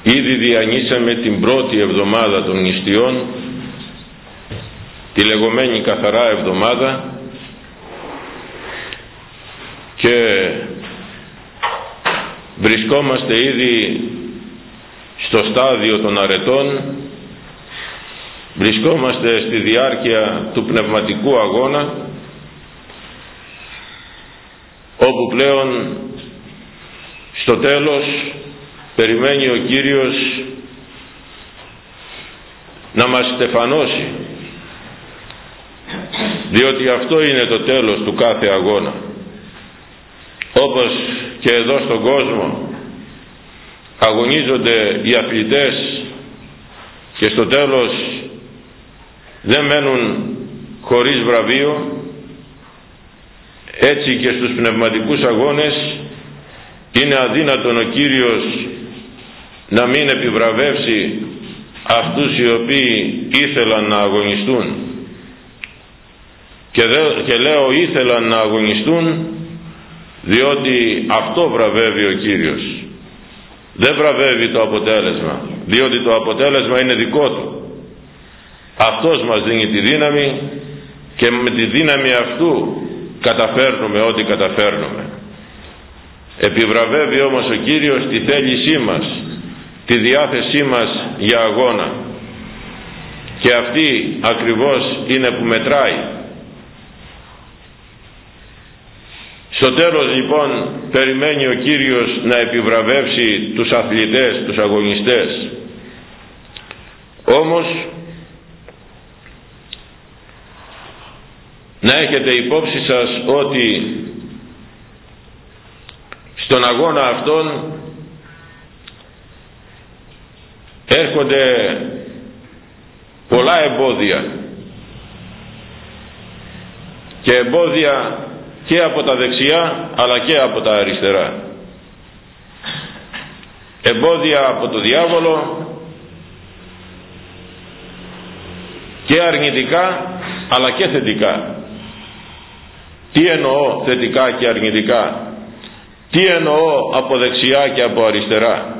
Ήδη διανύσαμε την πρώτη εβδομάδα των νηστιών, τη λεγόμενη καθαρά εβδομάδα, και βρισκόμαστε ήδη στο στάδιο των αρετών, βρισκόμαστε στη διάρκεια του πνευματικού αγώνα, όπου πλέον στο τέλος περιμένει ο Κύριος να μας στεφανώσει, διότι αυτό είναι το τέλος του κάθε αγώνα. Όπως και εδώ στον κόσμο αγωνίζονται οι αθλητές και στο τέλος δεν μένουν χωρίς βραβείο, έτσι και στους πνευματικούς αγώνες είναι αδύνατον ο Κύριος να μην επιβραβεύσει αυτούς οι οποίοι ήθελαν να αγωνιστούν. Και λέω ήθελαν να αγωνιστούν, διότι αυτό βραβεύει ο Κύριος. Δεν βραβεύει το αποτέλεσμα, διότι το αποτέλεσμα είναι δικό του. Αυτός μας δίνει τη δύναμη και με τη δύναμη αυτού καταφέρνουμε ό,τι καταφέρνουμε. Επιβραβεύει όμως ο Κύριος τη θέλησή μας, τη διάθεσή μας για αγώνα, και αυτή ακριβώς είναι που μετράει. Στο τέλος λοιπόν περιμένει ο Κύριος να επιβραβεύσει τους αθλητές, τους αγωνιστές. Όμως να έχετε υπόψη σας ότι στον αγώνα αυτόν έρχονται πολλά εμπόδια, και εμπόδια και από τα δεξιά αλλά και από τα αριστερά. Εμπόδια από το διάβολο, και αρνητικά αλλά και θετικά. Τι εννοώ θετικά και αρνητικά? Τι εννοώ από δεξιά και από αριστερά?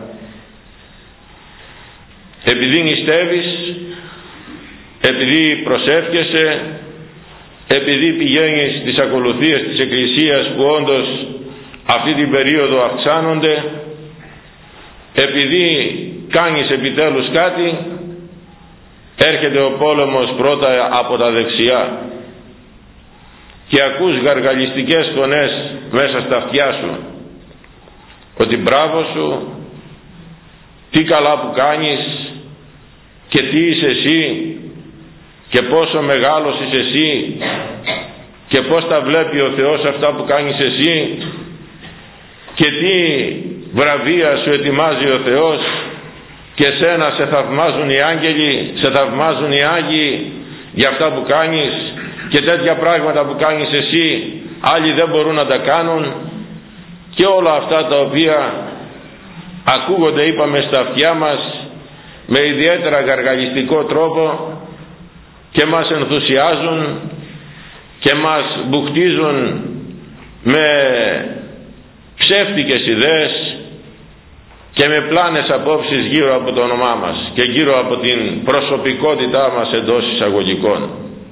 Επειδή νηστεύεις, επειδή προσεύχεσαι, επειδή πηγαίνεις στις ακολουθίες της Εκκλησίας που όντως αυτή την περίοδο αυξάνονται, επειδή κάνεις επιτέλους κάτι, έρχεται ο πόλεμος πρώτα από τα δεξιά και ακούς γαργαλιστικές φωνές μέσα στα αυτιά σου, ότι μπράβο σου, τι καλά που κάνεις και τι είσαι εσύ και πόσο μεγάλος είσαι εσύ και πώς τα βλέπει ο Θεός αυτά που κάνεις εσύ και τι βραβεία σου ετοιμάζει ο Θεός, και σένα σε θαυμάζουν οι άγγελοι, σε θαυμάζουν οι Άγιοι για αυτά που κάνεις, και τέτοια πράγματα που κάνεις εσύ άλλοι δεν μπορούν να τα κάνουν, και όλα αυτά τα οποία ακούγονται, είπαμε, στα αυτιά μας με ιδιαίτερα γαργαλιστικό τρόπο και μας ενθουσιάζουν και μας μπουχτίζουν με ψεύτικες ιδέες και με πλάνες απόψεις γύρω από το όνομά μας και γύρω από την προσωπικότητά μας εντός εισαγωγικών.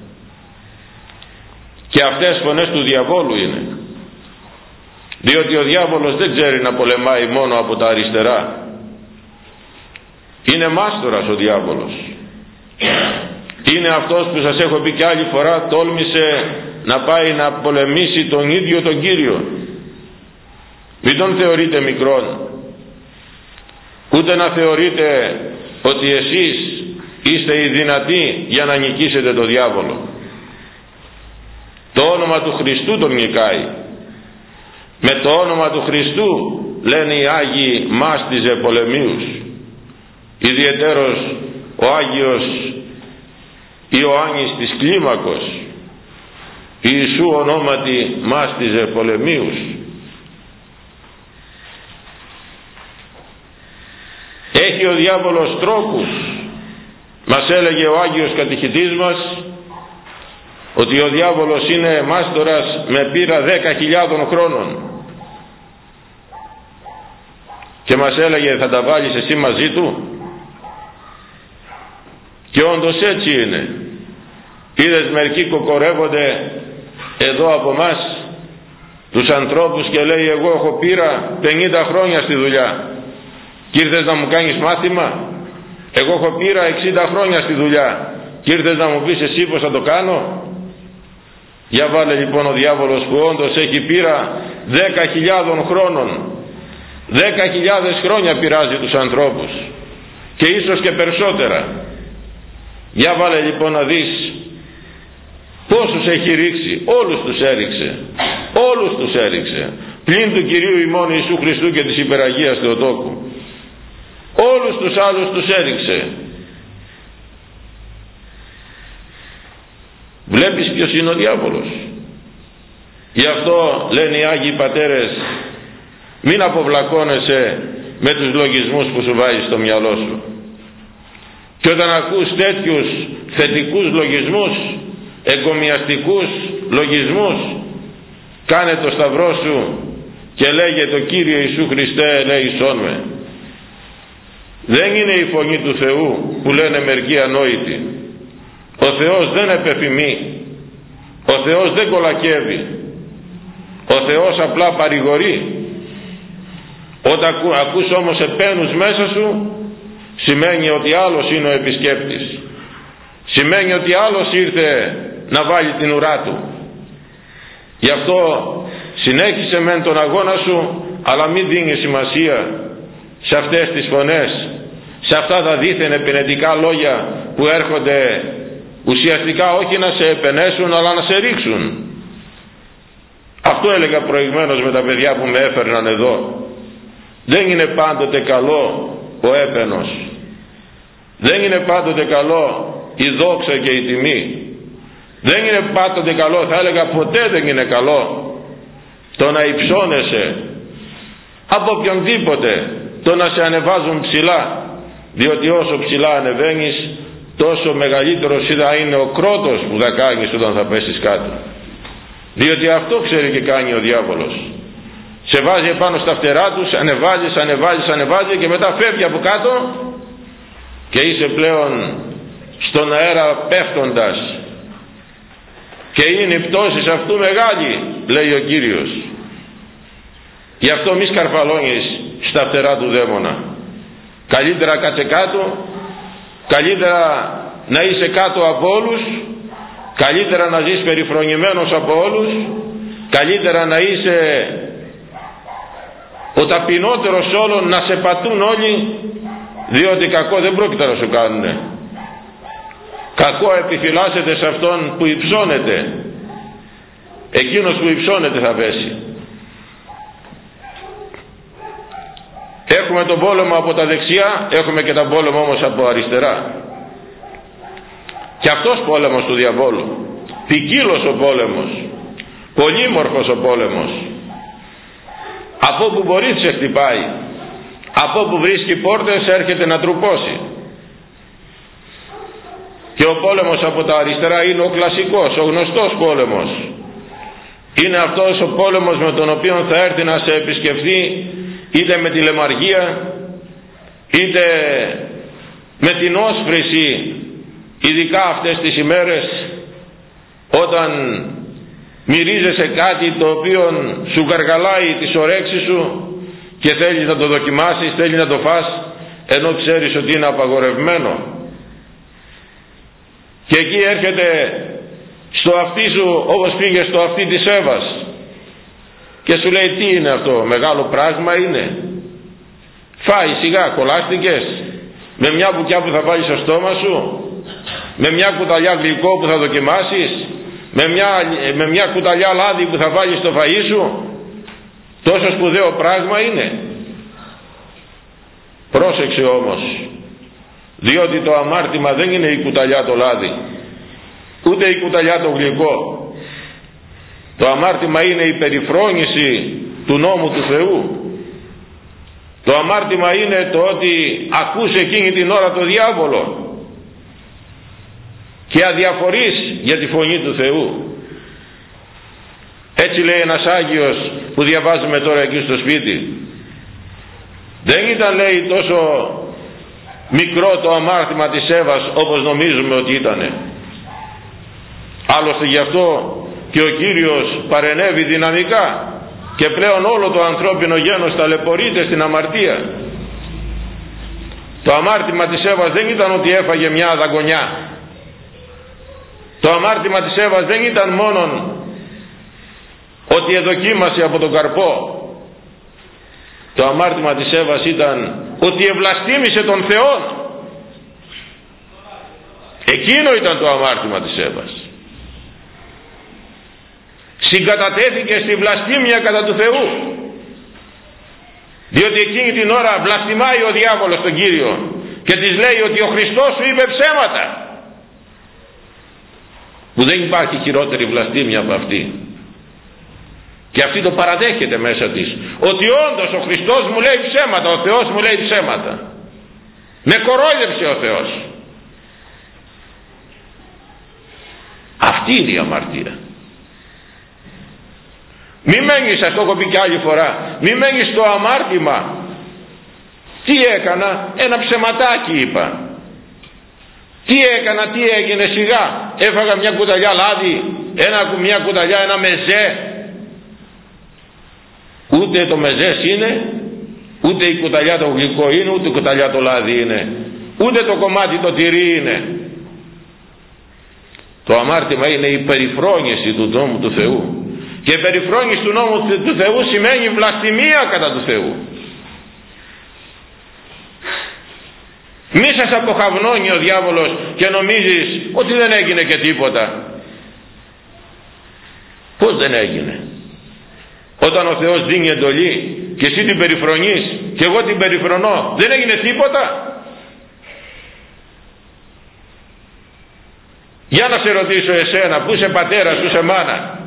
Και αυτές φωνές του διαβόλου είναι, διότι ο διάβολος δεν ξέρει να πολεμάει μόνο από τα αριστερά. Είναι μάστορας ο διάβολος. Είναι αυτός που σας έχω πει και άλλη φορά, τόλμησε να πάει να πολεμήσει τον ίδιο τον Κύριο. Μην τον θεωρείτε μικρόν, ούτε να θεωρείτε ότι εσείς είστε οι δυνατοί για να νικήσετε τον διάβολο. Το όνομα του Χριστού τον νικάει. Με το όνομα του Χριστού, λένε οι Άγιοι, μάστιζε πολεμίους. Ιδιαιτέρως ο Άγιος Ιωάννης της Κλίμακος, Ιησού ονόματι, μάστιζε πολεμίους. Έχει ο διάβολος τρόπους. Μας έλεγε ο Άγιος Κατηχητής μας ότι ο διάβολος είναι μάστορας με πείρα 10.000 χρόνων. και μας έλεγε θα τα βάλεις εσύ μαζί του. Και όντως έτσι είναι. Είδες μερικοί κοκορεύονται εδώ από μας τους ανθρώπους και λέει εγώ έχω πείρα 50 χρόνια στη δουλειά και ήρθες να μου κάνεις μάθημα. Εγώ έχω πείρα 60 χρόνια στη δουλειά και ήρθες να μου πεις εσύ πως θα το κάνω. Για βάλε λοιπόν ο διάβολος που όντως έχει πείρα 10.000 χρόνων. 10.000 χρόνια πειράζει τους ανθρώπους και ίσως και περισσότερα. Για βάλε λοιπόν να δεις πόσους έχει ρίξει. Όλους τους έριξε. Όλους τους έριξε. Πλην του Κυρίου ημών Ιησού Χριστού και της Υπεραγίας Θεοτόκου. Όλους τους άλλους τους έριξε. Βλέπεις ποιος είναι ο διάβολος. Γι' αυτό λένε οι Άγιοι Πατέρες, μην αποβλακώνεσαι με τους λογισμούς που σου βάζεις στο μυαλό σου. Και όταν ακούς τέτοιους θετικούς λογισμούς, εγκομιαστικούς λογισμούς, κάνε το σταυρό σου και λέγε το Κύριε Ιησού Χριστέ ελέησόν με. Δεν είναι η φωνή του Θεού που λένε μερικοί ανόητοι. Ο Θεός δεν επεφημεί. Ο Θεός δεν κολακεύει. Ο Θεός απλά παρηγορεί. Όταν ακούς όμως επένους μέσα σου, σημαίνει ότι άλλος είναι ο επισκέπτης. Σημαίνει ότι άλλος ήρθε να βάλει την ουρά του. Γι' αυτό συνέχισε μεν τον αγώνα σου, αλλά μην δίνεις σημασία σε αυτές τις φωνές, σε αυτά τα δίθεν επενετικά λόγια που έρχονται ουσιαστικά όχι να σε επενέσουν αλλά να σε ρίξουν. Αυτό έλεγα προηγουμένως με τα παιδιά που με έφερναν εδώ. Δεν είναι πάντοτε καλό ο έπαινος. Δεν είναι πάντοτε καλό η δόξα και η τιμή. Δεν είναι πάντοτε καλό, θα έλεγα ποτέ δεν είναι καλό το να υψώνεσαι από οποιονδήποτε, το να σε ανεβάζουν ψηλά, διότι όσο ψηλά ανεβαίνεις τόσο μεγαλύτερος θα είναι ο κρότος που θα κάνεις όταν θα πέσεις κάτω. Διότι αυτό ξέρει και κάνει ο διάβολος. Σε βάζει επάνω στα φτερά τους, ανεβάζει και μετά φεύγει από κάτω και είσαι πλέον στον αέρα πέφτοντας. Και είναι η πτώση αυτού μεγάλη, λέει ο Κύριος. Γι' αυτό μη σκαρφαλώνεις στα φτερά του δαίμονα. Καλύτερα κάτσε κάτω, καλύτερα να είσαι κάτω από όλους, καλύτερα να ζεις περιφρονημένος από όλους, καλύτερα να είσαι ο ταπεινότερος όλων, να σε πατούν όλοι, διότι κακό δεν πρόκειται να σου κάνουνε. Κακό επιφυλάσσεται σε αυτόν που υψώνεται. Εκείνος που υψώνεται θα πέσει. Έχουμε τον πόλεμο από τα δεξιά, έχουμε και τον πόλεμο όμως από αριστερά. Και αυτός πόλεμος του διαβόλου. Ποικίλος ο πόλεμος. Πολύμορφος ο πόλεμος. Από όπου μπορεί σε χτυπάει. Από όπου βρίσκει πόρτες έρχεται να τρουπώσει. Και ο πόλεμος από τα αριστερά είναι ο κλασικός, ο γνωστός πόλεμος. Είναι αυτός ο πόλεμος με τον οποίο θα έρθει να σε επισκεφθεί είτε με τη λεμαργία είτε με την όσφρηση, ειδικά αυτές τις ημέρες όταν μυρίζεσαι κάτι το οποίο σου γαργαλάει τις ωρέξεις σου και θέλεις να το δοκιμάσεις, θέλεις να το φας ενώ ξέρεις ότι είναι απαγορευμένο. Και εκεί έρχεται στο αυτί σου όπως πήγε στο αυτί της Εύας και σου λέει τι είναι αυτό, μεγάλο πράγμα είναι. Φάει σιγά, κολλάστηκες με μια μπουκιά που θα βάλεις στο στόμα σου, με μια κουταλιά γλυκό που θα δοκιμάσεις, με μια κουταλιά λάδι που θα βάλεις στο φαΐ σου. Τόσο σπουδαίο πράγμα είναι. Πρόσεξε όμως, διότι το αμάρτημα δεν είναι η κουταλιά το λάδι, ούτε η κουταλιά το γλυκό. Το αμάρτημα είναι η περιφρόνηση του νόμου του Θεού. Το αμάρτημα είναι το ότι ακούς εκείνη την ώρα το διάβολο και αδιαφορείς για τη φωνή του Θεού. Έτσι λέει ένας Άγιος που διαβάζουμε τώρα εκεί στο σπίτι. Δεν ήταν, λέει, τόσο μικρό το αμάρτημα της Εύας όπως νομίζουμε ότι ήτανε. Άλλωστε γι' αυτό και ο Κύριος παρενέβη δυναμικά και πλέον όλο το ανθρώπινο γένος ταλαιπωρείται στην αμαρτία. Το αμάρτημα της Εύας δεν ήταν ότι έφαγε μια δαγκονιά. Το αμάρτημα της Εύας δεν ήταν μόνον ότι εδοκίμασε από τον καρπό. Το αμάρτημα της Εύας ήταν ότι ευλαστήμησε τον Θεό. Εκείνο ήταν το αμάρτημα της Εύας. Συγκατατέθηκε στη βλαστήμια κατά του Θεού, διότι εκείνη την ώρα βλαστημάει ο διάβολος τον Κύριο και της λέει ότι ο Χριστός σου είπε ψέματα, που δεν υπάρχει χειρότερη βλαστήμια από αυτή. Και αυτή το παραδέχεται μέσα της, ότι όντως ο Χριστός μου λέει ψέματα, ο Θεός μου λέει ψέματα, με κορόιδεψε ο Θεός. Αυτή είναι η αμαρτία. Μη μένεις, σας το έχω πει και άλλη φορά, μη μένεις στο αμάρτημα. Τι έκανα? Ένα ψεματάκι είπα. Τι έκανα, τι έγινε? Σιγά έφαγα μια κουταλιά λάδι, μια κουταλιά, ένα μεζέ. Ούτε το μεζές είναι, ούτε η κουταλιά το γλυκό είναι, ούτε η κουταλιά το λάδι είναι, ούτε το κομμάτι το τυρί είναι. Το αμάρτημα είναι η περιφρόνηση του νόμου του Θεού. Και η περιφρόνηση του νόμου του Θεού σημαίνει βλαστημία κατά του Θεού. Μη σας αποχαυνώνει ο διάβολος και νομίζεις ότι δεν έγινε και τίποτα. Πώς δεν έγινε? Όταν ο Θεός δίνει εντολή και εσύ την περιφρονείς και εγώ την περιφρονώ, δεν έγινε τίποτα? Για να σε ρωτήσω εσένα που είσαι πατέρας, που είσαι μάνα,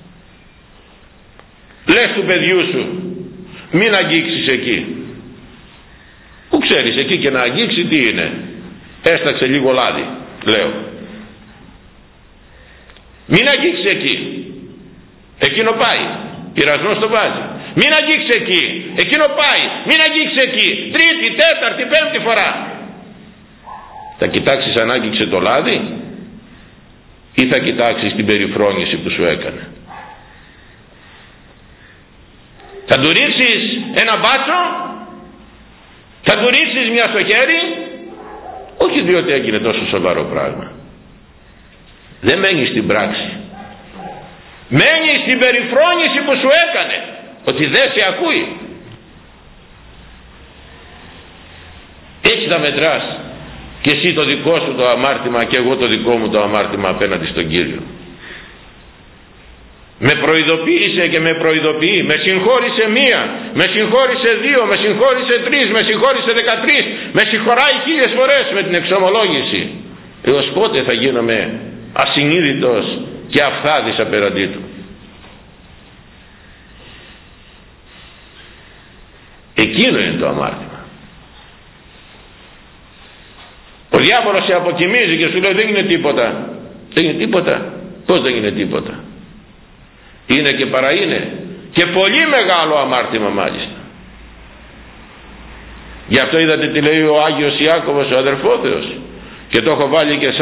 λες του παιδιού σου μην αγγίξεις εκεί. Πού ξέρεις εκεί και να αγγίξει τι είναι? Έσταξε λίγο λάδι, λέω. Μην αγγίξεις εκεί, εκείνο πάει, πειρασμός το βάζει. Μην αγγίξεις εκεί, εκείνο πάει, μην αγγίξεις εκεί. Τρίτη, τέταρτη, πέμπτη φορά. Θα κοιτάξεις αν άγγιξε το λάδι ή θα κοιτάξεις την περιφρόνηση που σου έκανε? Θα του ρίξεις ένα μπάτσο? Θα του ρίξεις μια στο χέρι? Όχι, διότι έγινε τόσο σοβαρό πράγμα. Δεν μένει στην πράξη, μένει στην περιφρόνηση που σου έκανε, ότι δεν σε ακούει. Έτσι θα μετράς και εσύ το δικό σου το αμάρτημα και εγώ το δικό μου το αμάρτημα απέναντι στον Κύριο. Με προειδοποίησε και με προειδοποιεί, με συγχώρησε μία, με συγχώρησε δύο, με συγχώρησε τρεις, με συγχώρησε 13, με συγχωράει 1000 φορές με την εξομολόγηση. Έως πότε θα γίνομαι ασυνείδητος και αυθάδης απέναντί του? Εκείνο είναι το αμάρτημα. Ο διάβολος σε αποκοιμίζει και σου λέει δεν είναι τίποτα. Δεν είναι τίποτα. Πώς δεν είναι τίποτα? Είναι και παρά είναι, και πολύ μεγάλο αμάρτημα μάλιστα. Γι' αυτό είδατε τι λέει ο Άγιος Ιάκωβος ο αδερφόθεος, και το έχω βάλει και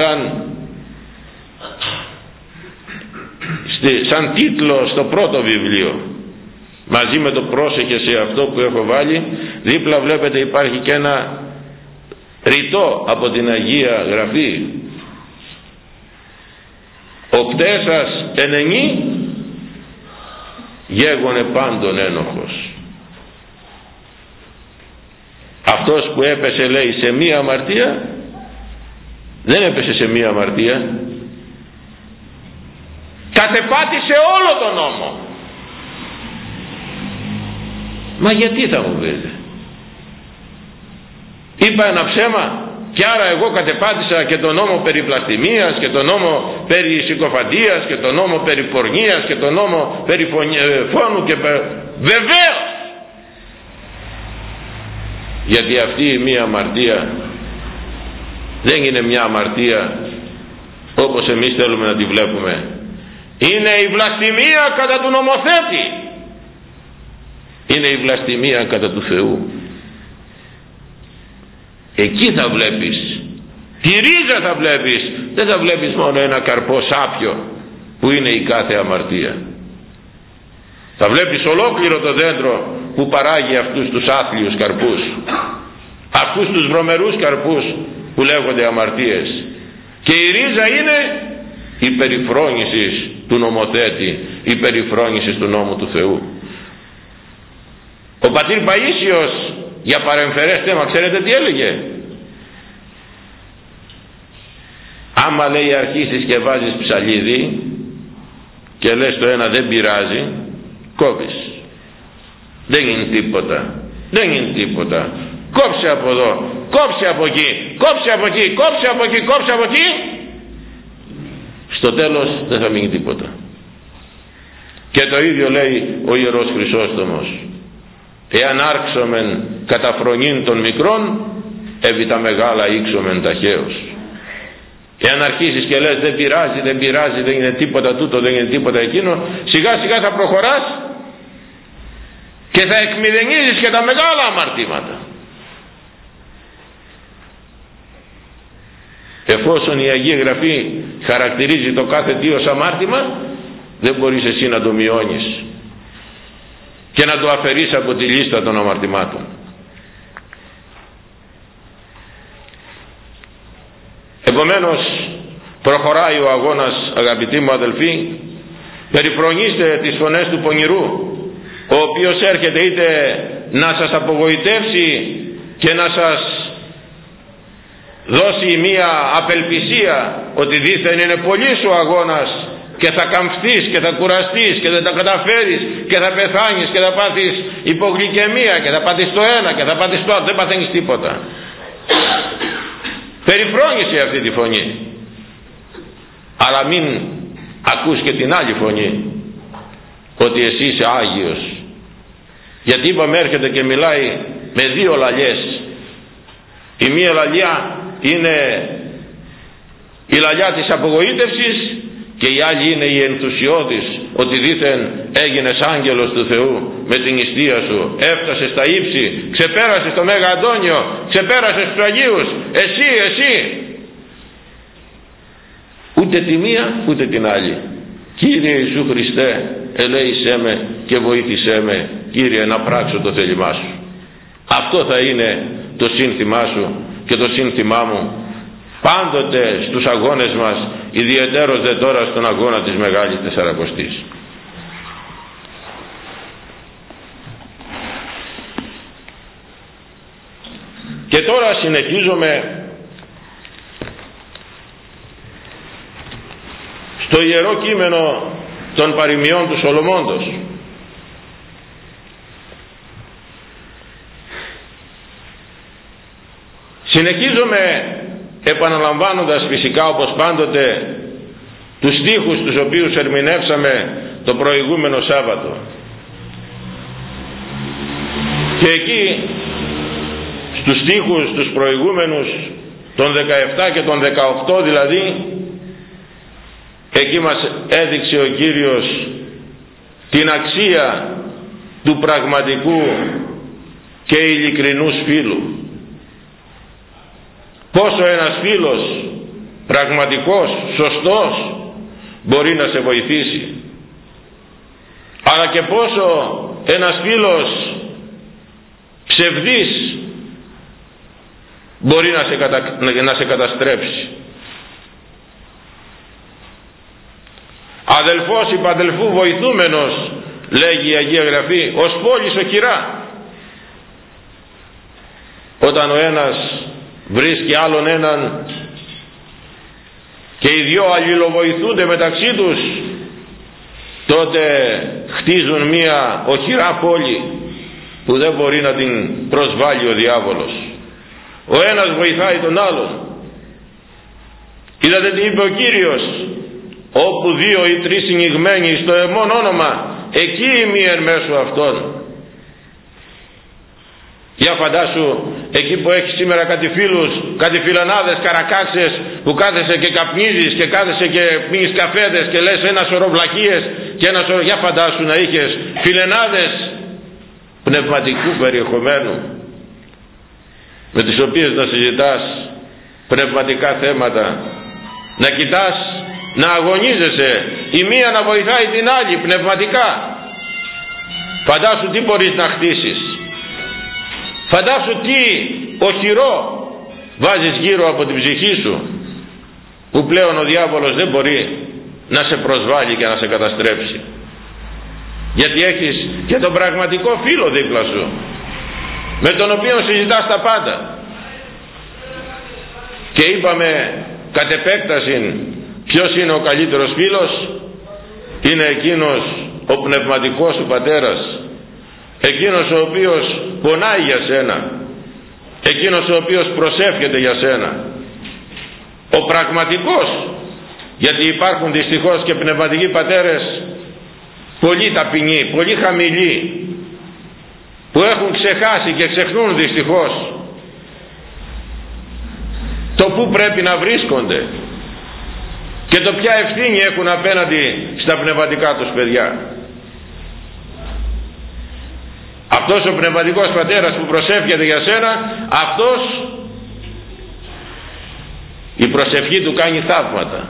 σαν τίτλο στο πρώτο βιβλίο, μαζί με το πρόσεχε σε αυτό που έχω βάλει. Δίπλα βλέπετε υπάρχει και ένα ρητό από την Αγία Γραφή. Ο κτέσας ενενή γέγονε πάντων ένοχος. Αυτός που έπεσε, λέει, σε μία αμαρτία, δεν έπεσε σε μία αμαρτία, κατεπάτησε όλο τον νόμο. Μα γιατί θα μου πείτε? Είπα ένα ψέμα και άρα εγώ κατεπάτησα και τον νόμο περί βλαστημίας και τον νόμο περί συκοφαντίας και τον νόμο περί πορνείας και τον νόμο περί φόνου και βεβαίως, γιατί αυτή η μία αμαρτία δεν είναι μια αμαρτία όπως εμείς θέλουμε να τη βλέπουμε. Είναι η βλαστημία κατά του νομοθέτη, είναι η βλαστημία κατά του Θεού. Εκεί θα βλέπεις, τη ρίζα θα βλέπεις, δεν θα βλέπεις μόνο ένα καρπό σάπιο που είναι η κάθε αμαρτία. Θα βλέπεις ολόκληρο το δέντρο που παράγει αυτούς τους άθλιους καρπούς, αυτούς τους βρωμερούς καρπούς που λέγονται αμαρτίες. Και η ρίζα είναι η περιφρόνηση του νομοθέτη, η περιφρόνηση του νόμου του Θεού. Ο πατήρ Παΐσιος για παρεμφερές θέμα, ξέρετε τι έλεγε? Άμα, λέει, αρχίσεις και βάζεις ψαλίδι και λες το ένα δεν πειράζει, κόβεις. Δεν γίνει τίποτα, δεν γίνει τίποτα. Κόψε από εδώ, κόψε από εκεί, κόψε από εκεί, κόψε από εκεί, κόψε από εκεί. Στο τέλος δεν θα μείνει τίποτα. Και το ίδιο λέει ο Ιερός Χρυσόστομος. Εάν άρξομεν κατά φρονήν των μικρών, επί τα μεγάλα ήξομεν ταχαίως. Εάν αρχίσεις και λες δεν πειράζει, δεν πειράζει, δεν είναι τίποτα τούτο, δεν είναι τίποτα εκείνο, σιγά σιγά θα προχωράς και θα εκμηδενίζεις και τα μεγάλα αμαρτήματα. Εφόσον η Αγία Γραφή χαρακτηρίζει το κάθε τι ως αμάρτημα, δεν μπορείς εσύ να το μειώνεις και να το αφαιρείς από τη λίστα των αμαρτημάτων. Επομένως προχωράει ο αγώνας, αγαπητοί μου αδελφοί. Περιφρονήστε τις φωνές του πονηρού, ο οποίος έρχεται είτε να σας απογοητεύσει και να σας δώσει μία απελπισία ότι δήθεν είναι πολύς ο αγώνας και θα καμφθείς και θα κουραστείς και δεν τα καταφέρεις και θα πεθάνεις και θα πάθεις υπογλυκαιμία και θα πάθεις το ένα και θα πάθεις το άλλο, δεν παθαίνεις τίποτα. Περιφρόνησε αυτή τη φωνή, αλλά μην ακούς και την άλλη φωνή, ότι εσύ είσαι Άγιος. Γιατί είπαμε έρχεται και μιλάει με δύο λαλιές. Η μία λαλιά είναι η λαλιά της απογοήτευσης και η άλλη είναι η ενθουσιώδης, ότι δήθεν έγινες άγγελος του Θεού με την νηστεία σου, έφτασες στα ύψη, ξεπέρασες το Μέγα Αντώνιο, ξεπέρασες τους Αγίους, εσύ. Ούτε τη μία ούτε την άλλη. Κύριε Ιησού Χριστέ, ελέησέ με και βοήθησέ με, Κύριε, να πράξω το θέλημά σου. Αυτό θα είναι το σύνθημά σου και το σύνθημά μου πάντοτε στους αγώνες μας, ιδιαιτέρως δε τώρα στον αγώνα της Μεγάλης Τεσσαρακοστής. Και τώρα συνεχίζουμε στο Ιερό Κείμενο των παροιμιών του Σολομώντος. Συνεχίζουμε επαναλαμβάνοντας φυσικά όπως πάντοτε τους στίχους τους οποίους ερμηνεύσαμε το προηγούμενο Σάββατο. Και εκεί στους στίχους τους προηγούμενους, τον 17 και τον 18 δηλαδή, εκεί μας έδειξε ο Κύριος την αξία του πραγματικού και ειλικρινούς φίλου. Πόσο ένας φίλος πραγματικός, σωστός μπορεί να σε βοηθήσει, αλλά και πόσο ένας φίλος ψευδής μπορεί να σε καταστρέψει. Αδελφός υπαδελφού βοηθούμενος, λέγει η Αγία Γραφή, ως πόλης οχυρά. Όταν ο ένας βρίσκει άλλον έναν και οι δυο αλληλοβοηθούνται μεταξύ τους, τότε χτίζουν μία οχυρά πόλη που δεν μπορεί να την προσβάλλει ο διάβολος. Ο ένας βοηθάει τον άλλον. Είδατε τι είπε ο Κύριος? Όπου δύο ή τρεις συνηγμένοι στο εμόν όνομα, εκεί ημί μέσω αυτών. Για φαντάσου εκεί που έχεις σήμερα κάτι φίλους, κάτι φιλανάδες, καρακάξες, που κάθεσαι και καπνίζεις και κάθεσαι και πίνεις καφέδες και λες ένα σωρό βλακίες και ένα σωρό. Για φαντάσου να είχες φιλενάδες πνευματικού περιεχομένου. με τις οποίες να συζητάς πνευματικά θέματα, να κοιτάς, να αγωνίζεσαι η μία να βοηθάει την άλλη πνευματικά. Φαντάσου τι μπορείς να χτίσεις, φαντάσου τι οχυρό βάζεις γύρω από την ψυχή σου, που πλέον ο διάβολος δεν μπορεί να σε προσβάλλει και να σε καταστρέψει, γιατί έχεις και τον πραγματικό φίλο δίπλα σου, με τον οποίο συζητάς τα πάντα. Και είπαμε κατ' επέκταση ποιος είναι ο καλύτερος φίλος? Είναι εκείνος ο πνευματικός σου πατέρας, εκείνος ο οποίος πονάει για σένα, εκείνος ο οποίος προσεύχεται για σένα, ο πραγματικός. Γιατί υπάρχουν δυστυχώς και πνευματικοί πατέρες πολύ ταπεινοί, πολύ χαμηλοί, που έχουν ξεχάσει και ξεχνούν δυστυχώς το που πρέπει να βρίσκονται και το ποια ευθύνη έχουν απέναντι στα πνευματικά τους παιδιά. Αυτός ο πνευματικός πατέρας που προσεύχεται για σένα, αυτός η προσευχή του κάνει θαύματα.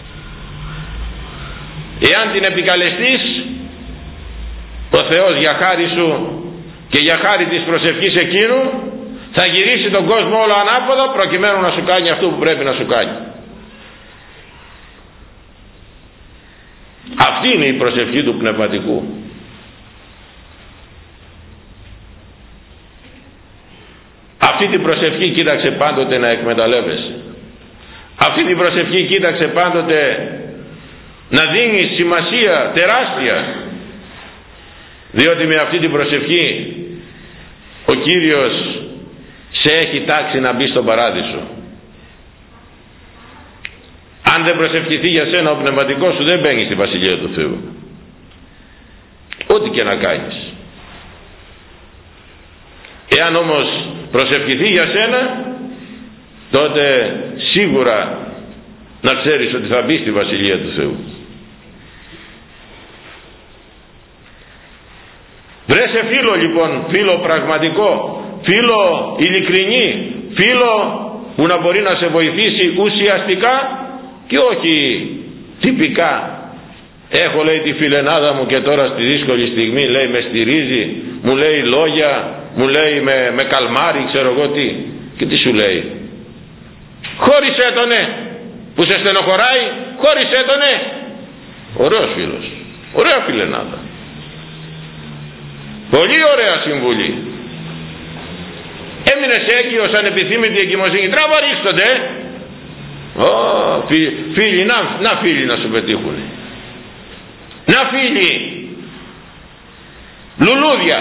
Εάν την επικαλεστείς, ο Θεός για χάρη σου και για χάρη της προσευχής εκείνου θα γυρίσει τον κόσμο όλο ανάποδα, προκειμένου να σου κάνει αυτό που πρέπει να σου κάνει. Αυτή είναι η προσευχή του πνευματικού. Αυτή την προσευχή κοίταξε πάντοτε να εκμεταλλεύεσαι. Αυτή την προσευχή κοίταξε πάντοτε να δίνεις σημασία τεράστια, διότι με αυτή την προσευχή ο Κύριος σε έχει τάξει να μπει στον παράδεισο. Αν δεν προσευχηθεί για σένα ο πνευματικός σου, δεν μπαίνεις στη Βασιλεία του Θεού, ό,τι και να κάνεις. Εάν όμως προσευχηθεί για σένα, τότε σίγουρα να ξέρεις ότι θα μπει στη Βασιλεία του Θεού. Βρέσε φίλο λοιπόν, φίλο πραγματικό, φίλο ειλικρινή, φίλο που να μπορεί να σε βοηθήσει ουσιαστικά και όχι τυπικά. Έχω, λέει, τη φιλενάδα μου και τώρα στη δύσκολη στιγμή, λέει, με στηρίζει, μου λέει λόγια, μου λέει με καλμάρι, ξέρω εγώ τι. Και τι σου λέει? Χώρισέ τονε που σε στενοχωράει, χώρισέ τονε. Ωραίος φίλος, ωραία φιλενάδα, πολύ ωραία συμβουλή. Έμεινες έγκυος, ανεπιθύμητη εγκυμοσύνη, τράβα ρίξονται. Φίλοι, να φίλοι να σου πετύχουν, να φίλοι, λουλούδια.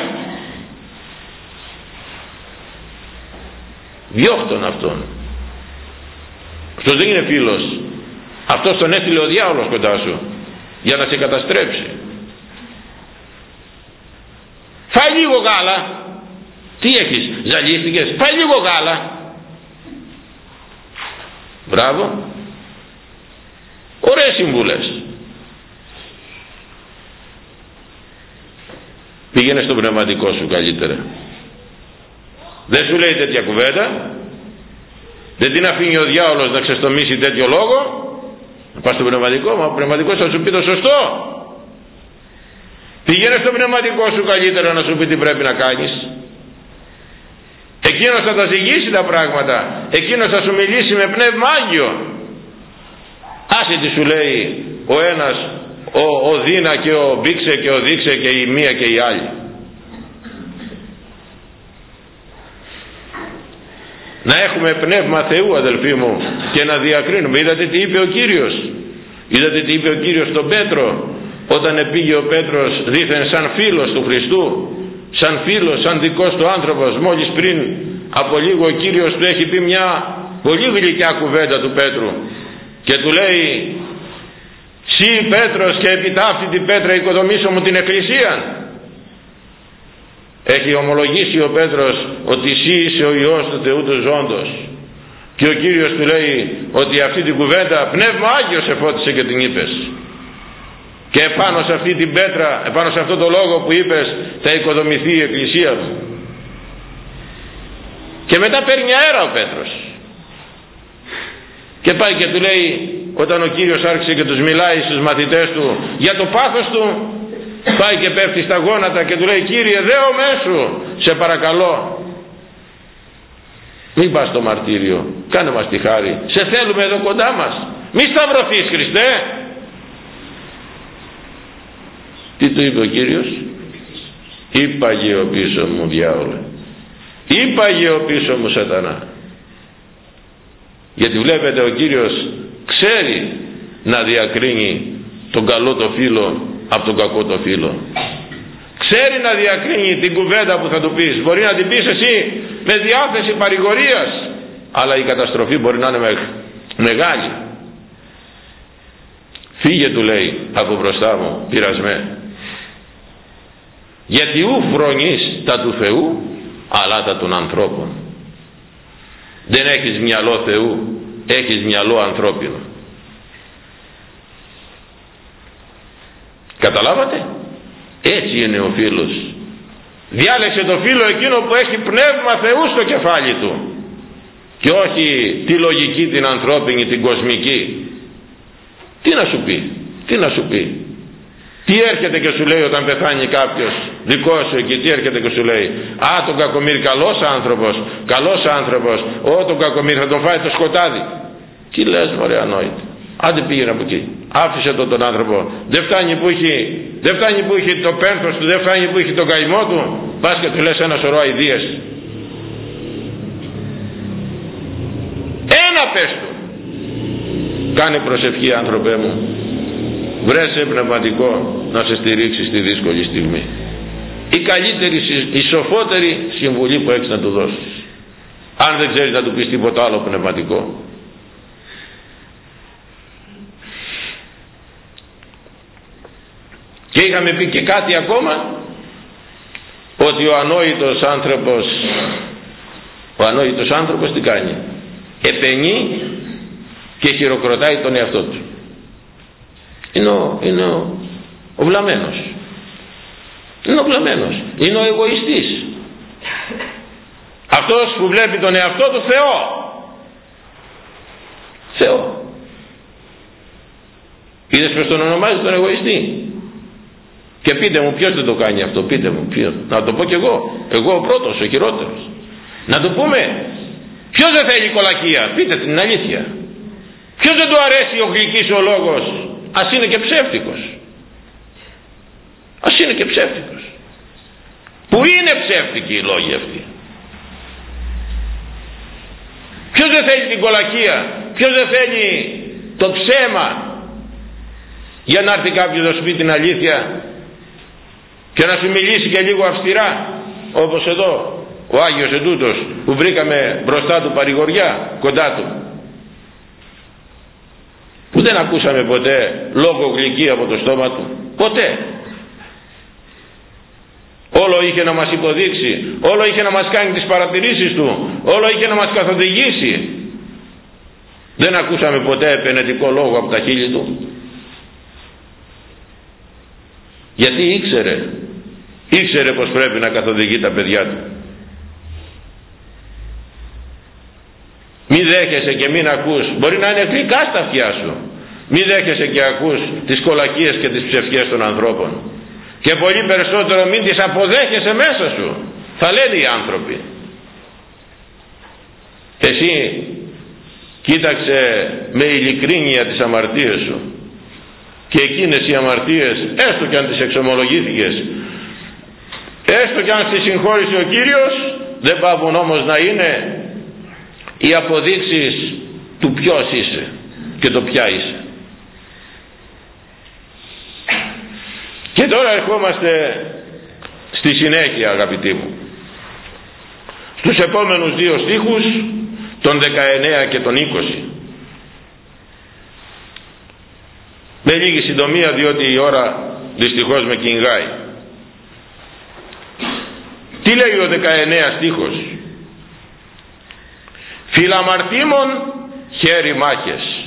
Διώχτον αυτόν. Αυτός δεν είναι φίλος. Αυτός τον έστειλε ο διάολος κοντά σου για να σε καταστρέψει. Φάει λίγο γάλα. Τι έχεις, ζαλίστηκες? Φάει λίγο γάλα. Μπράβο. Ωραίες συμβουλές. Πήγαινε στο πνευματικό σου καλύτερα. Δεν σου λέει τέτοια κουβέντα, δεν την αφήνει ο διάολος να ξεστομίσει τέτοιο λόγο. Πας στο πνευματικό, μα ο πνευματικός θα σου πει το σωστό. Πήγαινε στο πνευματικό σου καλύτερα να σου πει τι πρέπει να κάνεις. Εκείνος θα τα ζυγίσει τα πράγματα, εκείνος θα σου μιλήσει με πνεύμα Άγιο. Άσε τι σου λέει ο ένας, ο δίνα και ο μπήξε και ο δείξε και η μία και η άλλη. Να έχουμε πνεύμα Θεού, αδελφοί μου, και να διακρίνουμε. Είδατε τι είπε ο Κύριος? Είδατε τι είπε ο Κύριος στον Πέτρο, όταν πήγε ο Πέτρος δήθεν σαν φίλος του Χριστού, σαν φίλος, σαν δικός του άνθρωπος? Μόλις πριν από λίγο ο Κύριος του έχει πει μια πολύ γλυκιά κουβέντα του Πέτρου και του λέει: «Συ Πέτρος και επί ταύτη την πέτρα οικοδομήσω μου την εκκλησία». Έχει ομολογήσει ο Πέτρος ότι εσύ είσαι ο Υιός του Θεού του ζώντος, και ο Κύριος του λέει ότι αυτή την κουβέντα Πνεύμα Άγιο σε φώτισε και την είπες, και επάνω σε αυτή την πέτρα, επάνω σε αυτό το λόγο που είπες, θα οικοδομηθεί η εκκλησία μου. Και μετά παίρνει αέρα ο Πέτρος και πάει και του λέει, όταν ο Κύριος άρχισε και τους μιλάει στους μαθητές του για το πάθος του, πάει και πέφτει στα γόνατα και του λέει, Κύριε, δέομέ σου, σε παρακαλώ, μην πας στο μαρτύριο, κάνε μας τη χάρη, σε θέλουμε εδώ κοντά μας, μη σταυρωθείς Χριστέ. Τι του είπε ο Κύριος? Είπαγε ο πίσω μου διάολε, είπαγε ο πίσω μου σατανά. Γιατί βλέπετε, ο Κύριος ξέρει να διακρίνει τον καλό το φίλο από τον κακό το φίλο. Ξέρει να διακρίνει την κουβέντα που θα του πεις. Μπορεί να την πεις εσύ με διάθεση παρηγορίας, αλλά η καταστροφή μπορεί να είναι μεγάλη. Φύγε, του λέει, από μπροστά μου, πειρασμέ, γιατί ου φρονείς τα του Θεού αλλά τα των ανθρώπων. Δεν έχεις μυαλό Θεού, έχεις μυαλό ανθρώπινο. Καταλάβατε? Έτσι είναι ο φίλος. Διάλεξε το φίλο εκείνο που έχει πνεύμα Θεού στο κεφάλι του και όχι τη λογική την ανθρώπινη, την κοσμική. Τι να σου πει, τι να σου πει? Τι έρχεται και σου λέει όταν πεθάνει κάποιος δικός σου εκεί? Τι έρχεται και σου λέει? Α, τον Κακομοίρη, καλός άνθρωπος, καλός άνθρωπος. Τον Κακομοίρη θα τον φάει το σκοτάδι. Τι λες μωρέ ανόητο? Άντε πήγαινε από εκεί, άφησε τον άνθρωπο. Δεν φτάνει που είχε το πένθος του, δεν φτάνει που είχε τον καημό του, πας και του λες ένα σωρό αηδίες. Ένα πες του. Κάνε προσευχή, άνθρωπέ μου, βρέσε πνευματικό να σε στηρίξει στη δύσκολη στιγμή. Η καλύτερη, η σοφότερη συμβουλή που έχεις να του δώσεις, αν δεν ξέρεις να του πεις τίποτα άλλο πνευματικό. Και είχαμε πει και κάτι ακόμα, ότι ο ανόητος άνθρωπος τι κάνει? Επενεί και χειροκροτάει τον εαυτό του. Είναι ο βλαμμένος. Είναι ο βλαμμένος. Είναι ο εγωιστής. Αυτός που βλέπει τον εαυτό του Θεό. Είδες πως τον ονομάζει τον εγωιστή? Και πείτε μου ποιος δεν το κάνει αυτό, πείτε μου ποιος. Να το πω κι εγώ ο πρώτος, ο χειρότερος. Να το πούμε, ποιος δεν θέλει κολακία? Πείτε την αλήθεια. Ποιος δεν του αρέσει ο γλυκής ο λόγος, ας είναι και ψεύτικος? Ας είναι και ψεύτικος. Που είναι ψεύτικοι οι λόγοι αυτοί. Ποιος δεν θέλει την κολακία? Ποιος δεν θέλει το ψέμα? Για να έρθει κάποιος να σου πει την αλήθεια και να σου μιλήσει και λίγο αυστηρά, όπως εδώ ο Άγιος ετούτος που βρήκαμε μπροστά του παρηγοριά κοντά του, που δεν ακούσαμε ποτέ λόγο γλυκή από το στόμα του, ποτέ. Όλο είχε να μας υποδείξει, όλο είχε να μας κάνει τις παρατηρήσεις του, όλο είχε να μας καθοδηγήσει. Δεν ακούσαμε ποτέ επενετικό λόγο από τα χείλη του. Γιατί ήξερε πως πρέπει να καθοδηγεί τα παιδιά του. Μη δέχεσαι και μην ακούς, μπορεί να είναι γλυκά στα αυτιά σου, μη δέχεσαι και ακούς τις κολακίες και τις ψευκές των ανθρώπων, και πολύ περισσότερο μην τις αποδέχεσαι μέσα σου. Θα λένε οι άνθρωποι. Εσύ κοίταξε με ειλικρίνεια τις αμαρτίες σου, και εκείνες οι αμαρτίες, έστω και αν τις εξομολογήθηκες, έστω και αν τις συγχώρησε ο Κύριος, δεν πάβουν όμως να είναι οι αποδείξεις του ποιος είσαι και το ποια είσαι. Και τώρα ερχόμαστε στη συνέχεια, αγαπητοί μου, στους επόμενους δύο στίχους, τον 19 και τον 20. Με λίγη συντομία, διότι η ώρα δυστυχώς με κυνηγάει. Τι λέει ο 19 στίχος? Φιλαμαρτήμων χέρι μάχες.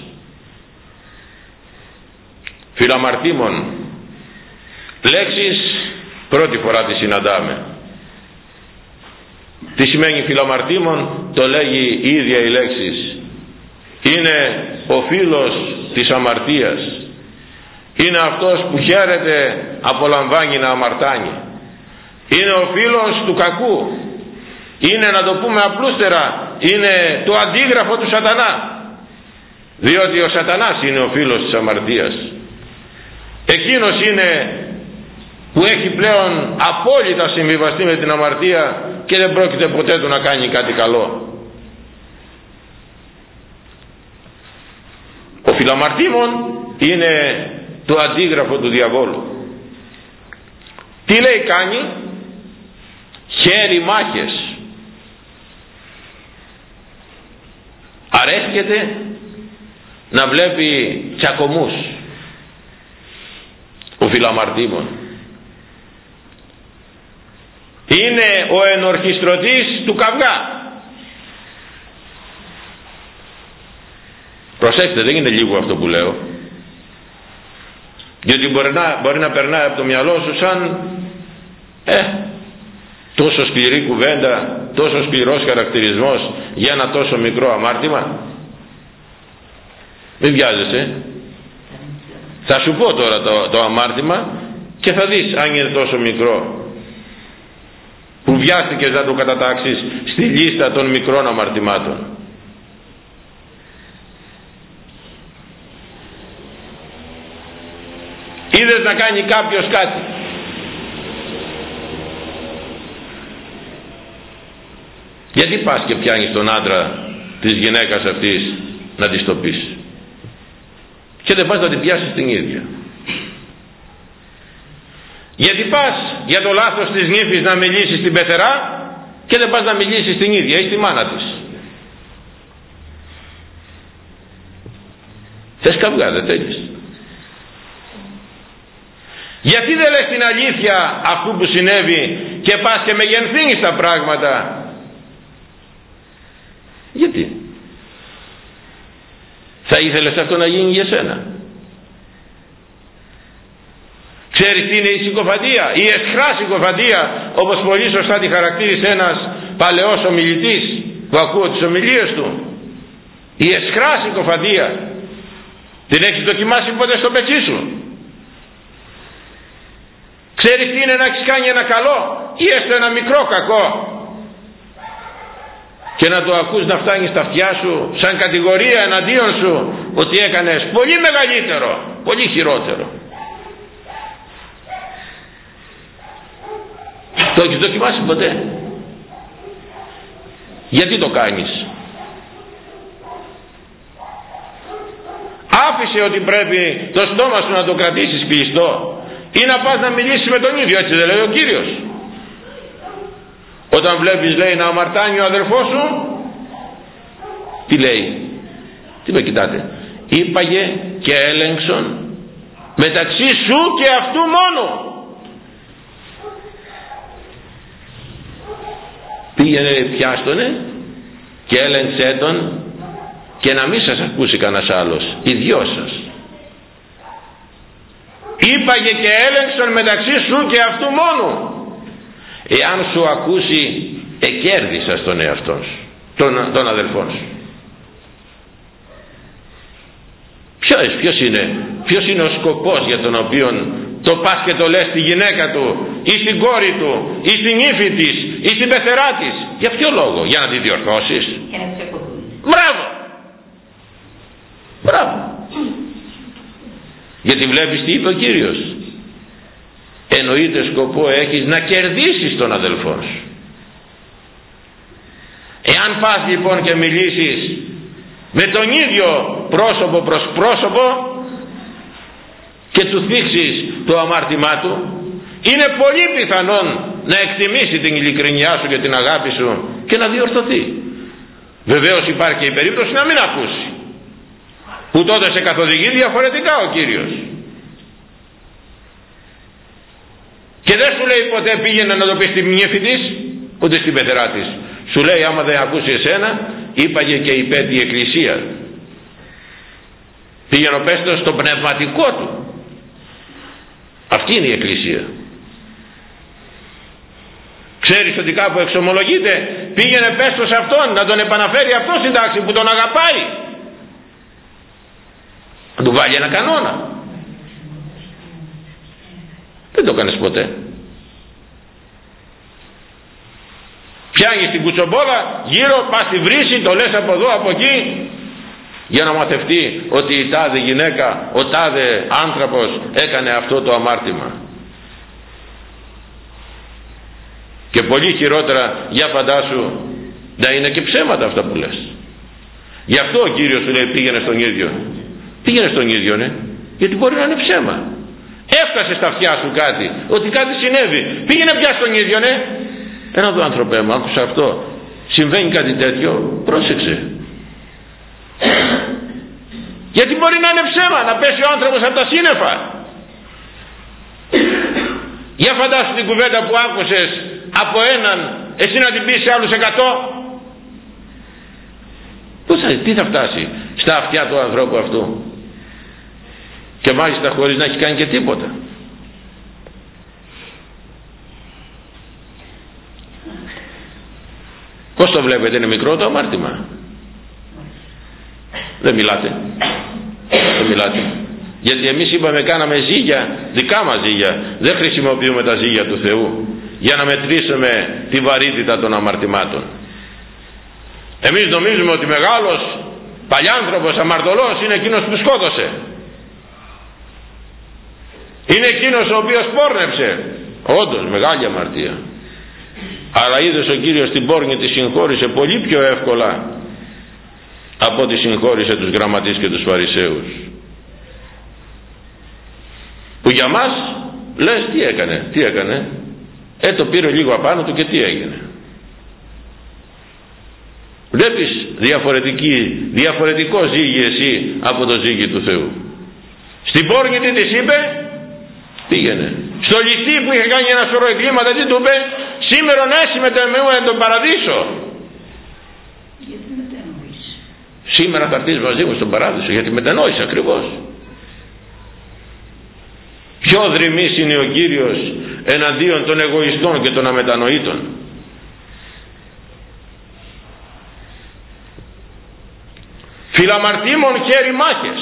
Φιλαμαρτήμων, λέξεις πρώτη φορά τη συναντάμε. Τι σημαίνει φιλαμαρτήμων? Το λέγει η ίδια η λέξη. Είναι ο φίλος της αμαρτίας. Είναι αυτός που χαίρεται, απολαμβάνει να αμαρτάνει. Είναι ο φίλος του κακού. Είναι, να το πούμε απλούστερα, είναι το αντίγραφο του σατανά. Διότι ο σατανάς είναι ο φίλος της αμαρτίας. Εκείνος είναι που έχει πλέον απόλυτα συμβιβαστεί με την αμαρτία και δεν πρόκειται ποτέ του να κάνει κάτι καλό. Ο φιλαμαρτήμων είναι το αντίγραφο του διαβόλου. Τι λέει κάνει? Χέρι μάχες. Αρέσκεται να βλέπει τσακωμούς ο φιλαμαρτήμων. Είναι ο ενορχιστρωτής του καυγά. Προσέξτε, δεν είναι λίγο αυτό που λέω, διότι μπορεί να περνάει από το μυαλό σου σαν τόσο σκληρή κουβέντα, τόσο σκληρός χαρακτηρισμός για ένα τόσο μικρό αμάρτημα. Μην βιάζεσαι. Θα σου πω τώρα το αμάρτημα και θα δεις αν είναι τόσο μικρό που βιάστηκες να το κατατάξεις στη λίστα των μικρών αμαρτημάτων. Είδες να κάνει κάποιος κάτι, γιατί πας και πιάνεις τον άντρα της γυναίκας αυτής να της το πεις και δεν πας να την πιάσεις την ίδια? Γιατί πας για το λάθος της νύφης να μιλήσεις την πεθερά και δεν πας να μιλήσεις την ίδια ή στη μάνα της? Θες καυγά, δεν τέλειες? Γιατί δεν λες την αλήθεια αυτού που συνέβη και πας και μεγενθύνεις τα πράγματα? Γιατί? Θα ήθελες αυτό να γίνει για σένα? Ξέρεις τι είναι η συκοφαντία, η εσχρά συκοφαντία, όπως πολύ σωστά τη χαρακτήρισε ένας παλαιός ομιλητής που ακούω τις ομιλίες του? Η εσχρά συκοφαντία την έχεις δοκιμάσει ποτέ στο πετσί σου? Ξέρεις τι είναι να έχεις κάνει ένα καλό ή έστω ένα μικρό κακό και να το ακούς να φτάνει στα αυτιά σου σαν κατηγορία εναντίον σου ότι έκανες πολύ μεγαλύτερο, πολύ χειρότερο? Το έχεις δοκιμάσει ποτέ? Γιατί το κάνεις? Άφησε ότι πρέπει το στόμα σου να το κρατήσεις κλειστό ή να πας να μιλήσεις με τον ίδιο, έτσι δεν λέει ο Κύριος? Όταν βλέπεις, λέει, να αμαρτάνει ο αδερφός σου, τι λέει? Τι με κοιτάτε? Είπαγε και έλεγξον μεταξύ σου και αυτού μόνο. Πήγαινε, πιάστονε και έλεγξε τον και να μην σας ακούσει κανένας άλλος, οι δυο σας. Είπαγε και έλεγξον μεταξύ σου και αυτού μόνο. Εάν σου ακούσει, εκέρδισας τον εαυτό σου, τον αδελφόν σου. Ποιος είναι ο σκοπός για τον οποίο το πας και το λες στη γυναίκα του ή στην κόρη του ή στην ύφη της ή στην πεθερά της? Για ποιο λόγο? Για να τη διορθώσεις? Μπράβο. Γιατί βλέπεις τι είπε ο Κύριος? Εννοείται σκοπό έχεις να κερδίσεις τον αδελφό σου. Εάν πας λοιπόν και μιλήσεις με τον ίδιο πρόσωπο προς πρόσωπο και του θίξεις το αμάρτημά του, είναι πολύ πιθανόν να εκτιμήσει την ειλικρινιά σου και την αγάπη σου και να διορθωθεί. Βεβαίως υπάρχει και η περίπτωση να μην ακούσει, που τότε σε καθοδηγεί διαφορετικά ο Κύριος. Και δεν σου λέει ποτέ πήγαινε να το πει στην νύφη της ούτε στην πεθερά της. Σου λέει άμα δεν ακούσει εσένα, είπαγε και υπέ τη εκκλησία. Πήγαινε πες το στο πνευματικό του. Αυτή είναι η εκκλησία. Ξέρεις ότι κάπου εξομολογείται? Πήγαινε πες το σε αυτόν, να τον επαναφέρει αυτό στην τάξη που τον αγαπάει. Να του βάλει ένα κανόνα. Δεν το κάνεις ποτέ. Πιάνεις την κουτσομπόδα γύρω, πας στη βρύση, το λες από εδώ από εκεί, για να μαθευτεί ότι η τάδε γυναίκα, ο τάδε άνθρωπος έκανε αυτό το αμάρτημα. Και πολύ χειρότερα, για φαντάσου, να είναι και ψέματα αυτά που λες. Γι' αυτό ο Κύριος σου λέει πήγαινε στον ίδιο. Πήγαινε στον ίδιο, ναι, γιατί μπορεί να είναι ψέμα. Έφτασε στα αυτιά σου κάτι, ότι κάτι συνέβη. Πήγαινε πια στον ίδιο, ναι. Ένα εδώ άνθρωπε μου, άκουσα αυτό. Συμβαίνει κάτι τέτοιο, πρόσεξε. Γιατί μπορεί να είναι ψέμα, να πέσει ο άνθρωπος από τα σύννεφα. Για φαντάσου την κουβέντα που άκουσες από έναν, εσύ να την πεις σε άλλους 100. Τι θα φτάσει στα αυτιά του ανθρώπου αυτού? Και μάλιστα χωρίς να έχει κάνει και τίποτα. Πώς το βλέπετε, είναι μικρό το αμάρτημα? Δεν μιλάτε. Γιατί εμείς είπαμε κάναμε ζύγια, δικά μας ζύγια. Δεν χρησιμοποιούμε τα ζύγια του Θεού για να μετρήσουμε τη βαρύτητα των αμαρτημάτων. Εμείς νομίζουμε ότι μεγάλος παλιάνθρωπος αμαρτωλός είναι εκείνος που σκότωσε. Είναι εκείνος ο οποίος πόρνεψε. Όντως μεγάλη αμαρτία. Αλλά είδες ο Κύριος την πόρνη τη συγχώρησε πολύ πιο εύκολα από ό,τι συγχώρησε τους γραμματείς και τους φαρισαίους. Που για μας λες τι έκανε, το πήρε λίγο απάνω του και τι έγινε. Βλέπεις διαφορετικό ζύγι εσύ από το ζύγι του Θεού. Στην πόρνη τι της είπε? Πήγαινε. Στο ληστή που είχε κάνει ένα σωρό εγκλήματα τι του είπε? Σήμερα να συμμετέχουμε τον παραδείσο. Γιατί μετενόησε. Σήμερα θα έρθεις μαζί μου στον παράδεισο, γιατί μετενόησε ακριβώς. Πιο δρυμής είναι ο Κύριος εναντίον των εγωιστών και των αμετανοήτων. Φιλαμαρτήμων χέρι μάχες.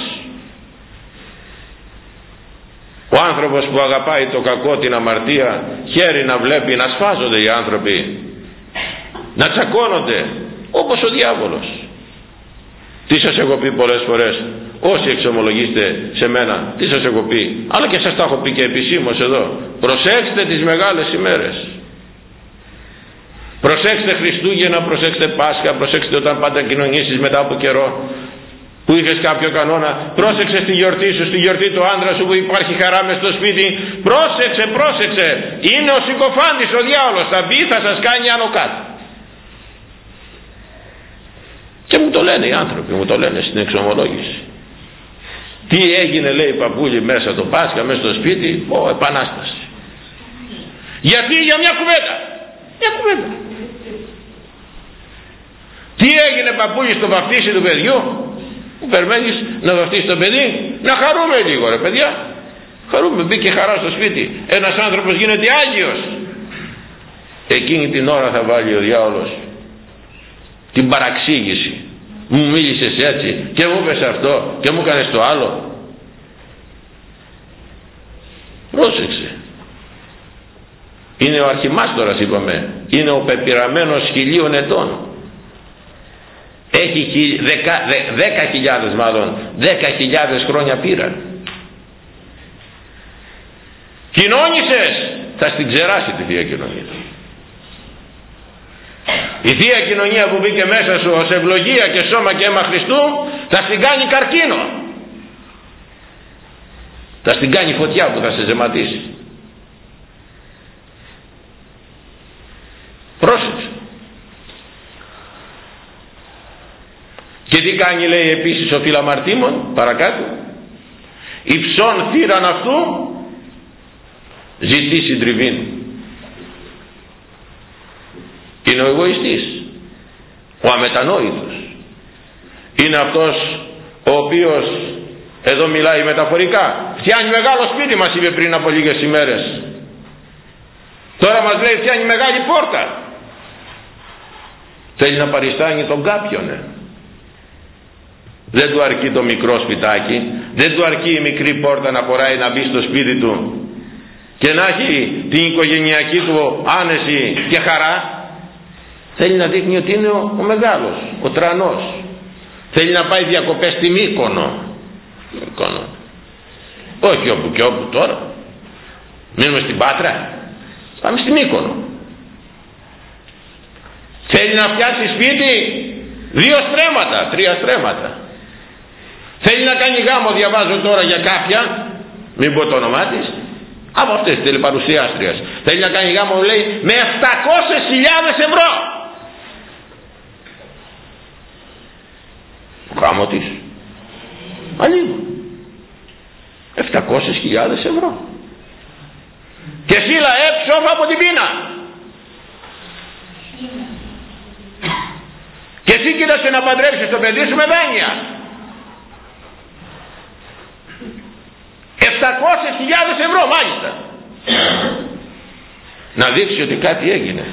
Ο άνθρωπος που αγαπάει το κακό, την αμαρτία, χαίρει να βλέπει να σφάζονται οι άνθρωποι, να τσακώνονται όπως ο διάβολος. Τι σας έχω πει πολλές φορές, όσοι εξομολογήσετε σε μένα, τι σας έχω πει, αλλά και σας τα έχω πει και επισήμως εδώ. Προσέξτε τις μεγάλες ημέρες. Προσέξτε Χριστούγεννα, προσέξτε Πάσχα, προσέξτε όταν πάντα κοινωνήσεις μετά από καιρό που είχες κάποιο κανόνα. Πρόσεξε στη γιορτή σου, στη γιορτή του άντρα σου που υπάρχει χαρά μες στο σπίτι. Πρόσεξε. Είναι ο συκοφάντης ο διάολος. Θα μπει, θα σας κάνει άνω κάτω. Και μου το λένε οι άνθρωποι, μου το λένε στην εξομολόγηση. Τι έγινε, λέει, παππούλη, μέσα το Πάσχα, μέσα στο σπίτι? Επανάσταση. Γιατί? Για μια κουβέντα. Τι έγινε, παππούλη, στο βαφτίσι του παιδιού? Που περιμένεις να βαφτίσεις το παιδί? Να χαρούμε λίγο, ρε παιδιά. Χαρούμε, μπήκε χαρά στο σπίτι. Ένας άνθρωπος γίνεται Άγιος. Εκείνη την ώρα θα βάλει ο διάολος την παραξήγηση. Μου μίλησες έτσι και μου είπες αυτό και μου έκανες το άλλο. Πρόσεξε. Είναι ο αρχιμάστορας, είπαμε. Είναι ο πεπειραμένος 1000 ετών. Έχει 10.000 μάλλον 10.000 χρόνια πείρα. Κοινώνησες, θα στην ξεράσει τη Θεία Κοινωνία. Η Θεία Κοινωνία που μπήκε μέσα σου ως ευλογία και σώμα και αίμα Χριστού θα στην κάνει καρκίνο. Θα στην κάνει φωτιά που θα σε ζεματίσει. Πρόσεξε. Και τι κάνει, λέει επίσης ο φιλαμαρτήμων παρακάτω? Υψών θύραν αυτού ζητεί συντριβήν. Είναι ο εγωιστής, ο αμετανόητος. Είναι αυτός ο οποίος, εδώ μιλάει μεταφορικά, φτιάχνει μεγάλο σπίτι, μας είπε πριν από λίγες ημέρες. Τώρα μας λέει φτιάχνει μεγάλη πόρτα. Θέλει να παριστάνει τον κάποιον. Δεν του αρκεί το μικρό σπιτάκι, δεν του αρκεί η μικρή πόρτα να χωράει να μπει στο σπίτι του και να έχει την οικογενειακή του άνεση και χαρά. Θέλει να δείχνει ότι είναι ο μεγάλος, ο τρανός. Θέλει να πάει διακοπές στη Μύκονο. Όχι όπου και όπου τώρα. Μείνουμε στην Πάτρα. Πάμε στη Μύκονο. Θέλει να φτιάξει σπίτι 2 στρέμματα, 3 στρέμματα. Θέλει να κάνει γάμο, διαβάζω τώρα για κάποια, μην πω το όνομά της, από αυτές τις τηλεπαρουσιάστριες. Θέλει να κάνει γάμο, λέει, με 700.000 ευρώ. Ο γάμο της. Ανοίγω. 700.000 ευρώ. Και σύλλα έψοφα από την πείνα. Και εσύ κοίτασε να παντρέψεις το παιδί σου με δάνεια. 700.000 ευρώ μάλιστα. Να δείξει ότι κάτι έγινε.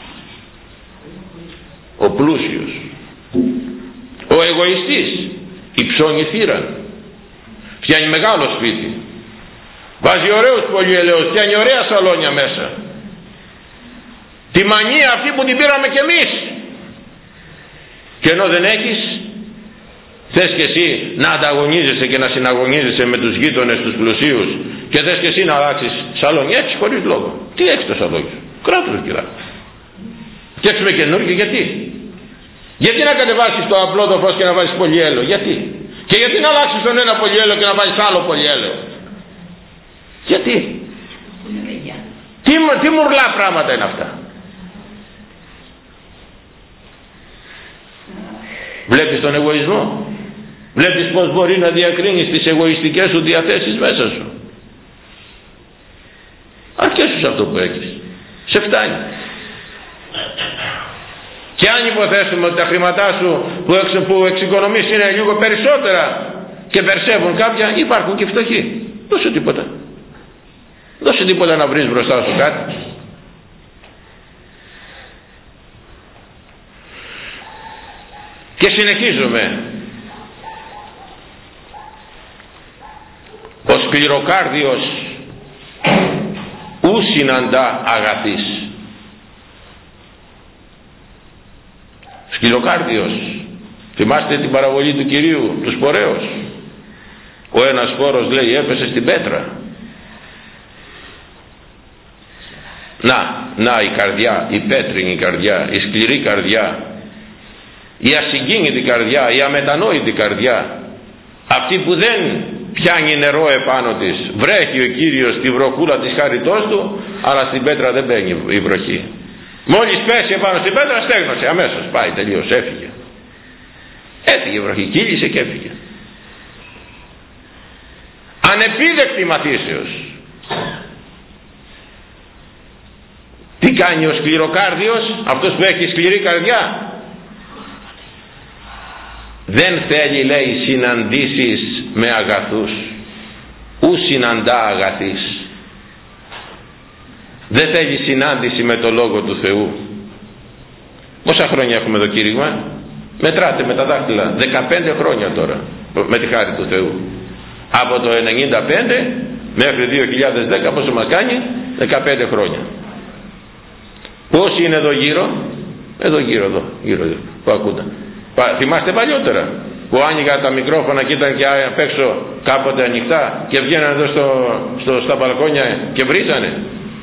Ο πλούσιος, ο εγωιστής, υψώνει θύραν, φτιάνει μεγάλο σπίτι, βάζει ωραίους πολυελαίους, φτιάνει ωραία σαλόνια μέσα. Τη μανία αυτή που την πήραμε κι εμείς. Και ενώ δεν έχεις, θες και εσύ να ανταγωνίζεσαι και να συναγωνίζεσαι με τους γείτονες, τους πλουσίους, και θες και εσύ να αλλάξεις σαλόνι, έτσι χωρίς λόγο. Τι έχεις το σαλόνι σου? Κράτος, κυρά. Φτιάξουμε καινούργιο, γιατί να κατεβάσεις το απλό το φως και να βάζεις πολυέλαιο? Γιατί? Και γιατί να αλλάξεις τον ένα πολυέλαιο και να βάλεις άλλο πολυέλαιο? Γιατί? Τι μουρλά πράγματα είναι αυτά? Βλέπεις τον εγωισμό? Βλέπεις πως μπορεί να διακρίνεις τις εγωιστικές σου διαθέσεις μέσα σου? Αρκέσου σε αυτό που έχεις, σε φτάνει. Και αν υποθέσουμε ότι τα χρήματά σου που εξοικονομείς είναι λίγο περισσότερα και περσεύουν κάποια, υπάρχουν και φτωχοί. Δώσε τίποτα. Δώσε τίποτα να βρεις μπροστά σου κάτι. Και συνεχίζουμε. Ο σκληροκάρδιος ου συναντά αγαθής. Σκληροκάρδιος. Θυμάστε την παραβολή του Κυρίου, του σπορέως? Ο ένας σπόρος, λέει, έπεσε στην πέτρα. Να η καρδιά, η πέτρινη καρδιά, η σκληρή καρδιά, η ασυγκίνητη καρδιά, η αμετανόητη καρδιά, αυτή που δεν πιάνει νερό επάνω της. Βρέχει ο Κύριος τη βροχούλα της χάριτός του, αλλά στην πέτρα δεν μπαίνει η βροχή. Μόλις πέσει επάνω στην πέτρα, στέγνωσε αμέσως, πάει, τελείως, έφυγε. Έφυγε η βροχή, κύλησε και έφυγε. Ανεπίδεκτη μαθήσεως. Τι κάνει ο σκληροκάρδιος, αυτός που έχει σκληρή καρδιά? Δεν θέλει, λέει, συναντήσεις με αγαθούς, ου συναντά αγαθής. Δεν θέλει συνάντηση με το Λόγο του Θεού. Πόσα χρόνια έχουμε εδώ κήρυγμα? Μετράτε με τα δάχτυλα. 15 χρόνια τώρα, με τη χάρη του Θεού. Από το 95 μέχρι 2010, πόσο μας κάνει? 15 χρόνια. Πόσοι είναι εδώ γύρω? Εδώ γύρω, που ακούνταν. Θυμάστε παλιότερα που άνοιγα τα μικρόφωνα και ήταν και απ' έξω κάποτε ανοιχτά και βγαίνανε εδώ στα μπαλκόνια και βρίζανε?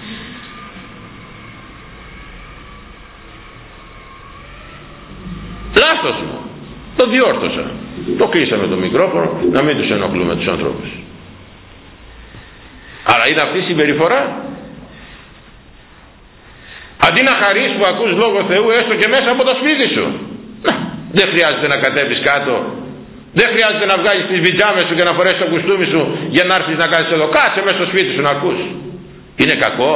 Λάθος μου. Το διόρθωσα. Το κλείσαμε το μικρόφωνο, να μην τους ενοχλούμε τους ανθρώπους. Αλλά είναι αυτή η συμπεριφορά. Αντί να χαρείς που ακούς Λόγο Θεού έστω και μέσα από το σπίτι σου, δεν χρειάζεται να κατέβεις κάτω, δεν χρειάζεται να βγάλεις τις πιτζάμες σου και να φορέσεις το κουστούμι σου για να έρθεις να κάνεις εδώ. Κάτσε μέσα στο σπίτι σου να ακούς. Είναι κακό?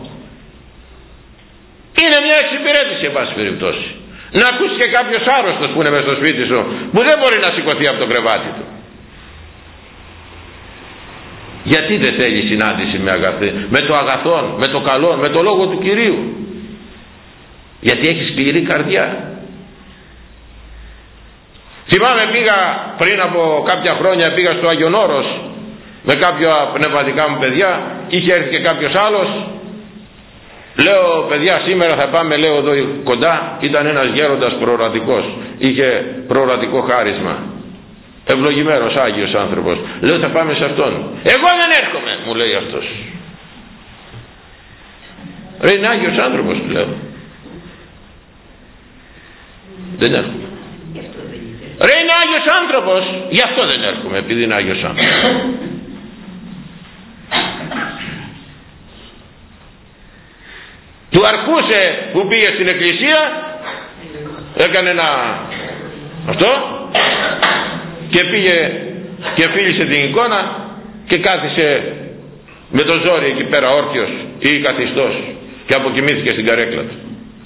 Είναι μια εξυπηρέτηση, εν πάση περιπτώσει. Να ακούσει και κάποιος άρρωστος που είναι μέσα στο σπίτι σου, που δεν μπορεί να σηκωθεί από το κρεβάτι του. Γιατί δεν θέλει συνάντηση με το αγαθόν, με το καλό, με το λόγο του Κυρίου? Γιατί έχει σκληρή καρδιά. Θυμάμαι, πήγα πριν από κάποια χρόνια, πήγα στο Άγιον Όρος με κάποια πνευματικά μου παιδιά. Είχε έρθει και κάποιος άλλος. Λέω, παιδιά, σήμερα θα πάμε, λέω, εδώ κοντά. Ήταν ένας γέροντας προορατικός, είχε προορατικό χάρισμα, ευλογημένος Άγιος άνθρωπος. Λέω, θα πάμε σε αυτόν. Εγώ δεν έρχομαι, μου λέει αυτός. Ρε, είναι Άγιος άνθρωπος, του λέω. Δεν έρχομαι. Ρε, είναι Άγιος άνθρωπος, γι' αυτό δεν έρχομαι, επειδή είναι Άγιος άνθρωπος. Του αρκούσε που πήγε στην εκκλησία, έκανε ένα αυτό και πήγε και φίλησε την εικόνα και κάθισε με το ζόρι εκεί πέρα όρθιος ή καθιστός και αποκοιμήθηκε στην καρέκλα του.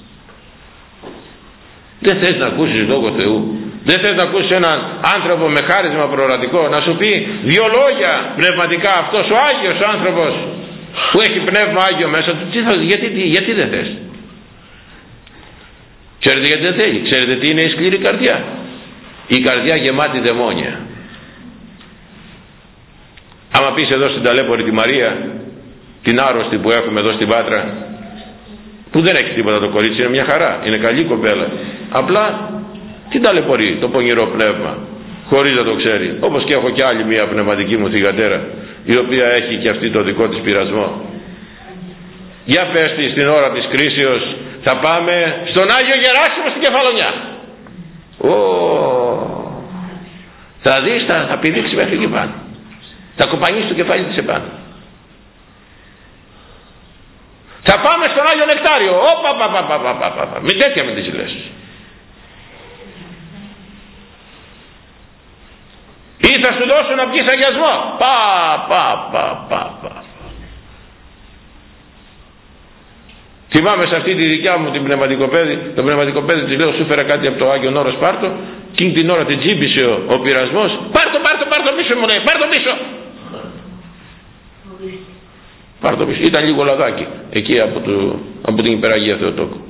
Δεν θες να ακούσεις λόγο Θεού? Δεν θες να ακούσεις έναν άνθρωπο με χάρισμα προορατικό να σου πει δύο λόγια πνευματικά, αυτός ο Άγιος άνθρωπος που έχει πνεύμα Άγιο μέσα του? Γιατί δεν θες? Ξέρετε γιατί δεν θέλει? Ξέρετε τι είναι η σκληρή καρδιά? Η καρδιά γεμάτη δαιμόνια. Άμα πεις εδώ στην ταλέπορη τη Μαρία, την άρρωστη που έχουμε εδώ στην Πάτρα, που δεν έχει τίποτα το κορίτσι, είναι μια χαρά, είναι καλή κοπέλα, απλά την ταλαιπωρεί το πονηρό πνεύμα χωρίς να το ξέρει. Όπως και έχω και άλλη μια πνευματική μου θυγατέρα, η οποία έχει και αυτή το δικό της πειρασμό. Για πες της, στην ώρα της κρίσεως θα πάμε στον Άγιο Γεράσιμο στην Κεφαλονιά. Θα δεις, θα πηδήξει μέχρι εκεί πάνω, θα κοπανίσει το κεφάλι της επάνω. Θα πάμε στον Άγιο Νεκτάριο. Μην τέτοια με τις λες. Ή θα σου δώσω να πιεις αγιασμό. Θυμάμαι σε αυτή τη δικιά μου την πνευματικοπαίδη, το πνευματικοπαίδη της λέω, σου φέρα κάτι από το Άγιον Όρος, πάρτο. Εκείνη την ώρα την τζίμπησε ο πειρασμός. Πάρτο πίσω, μου λέει, πάρτο πίσω. Πάρτο πίσω. Ήταν λίγο λαδάκι εκεί από την υπεραγία Θεοτόκου.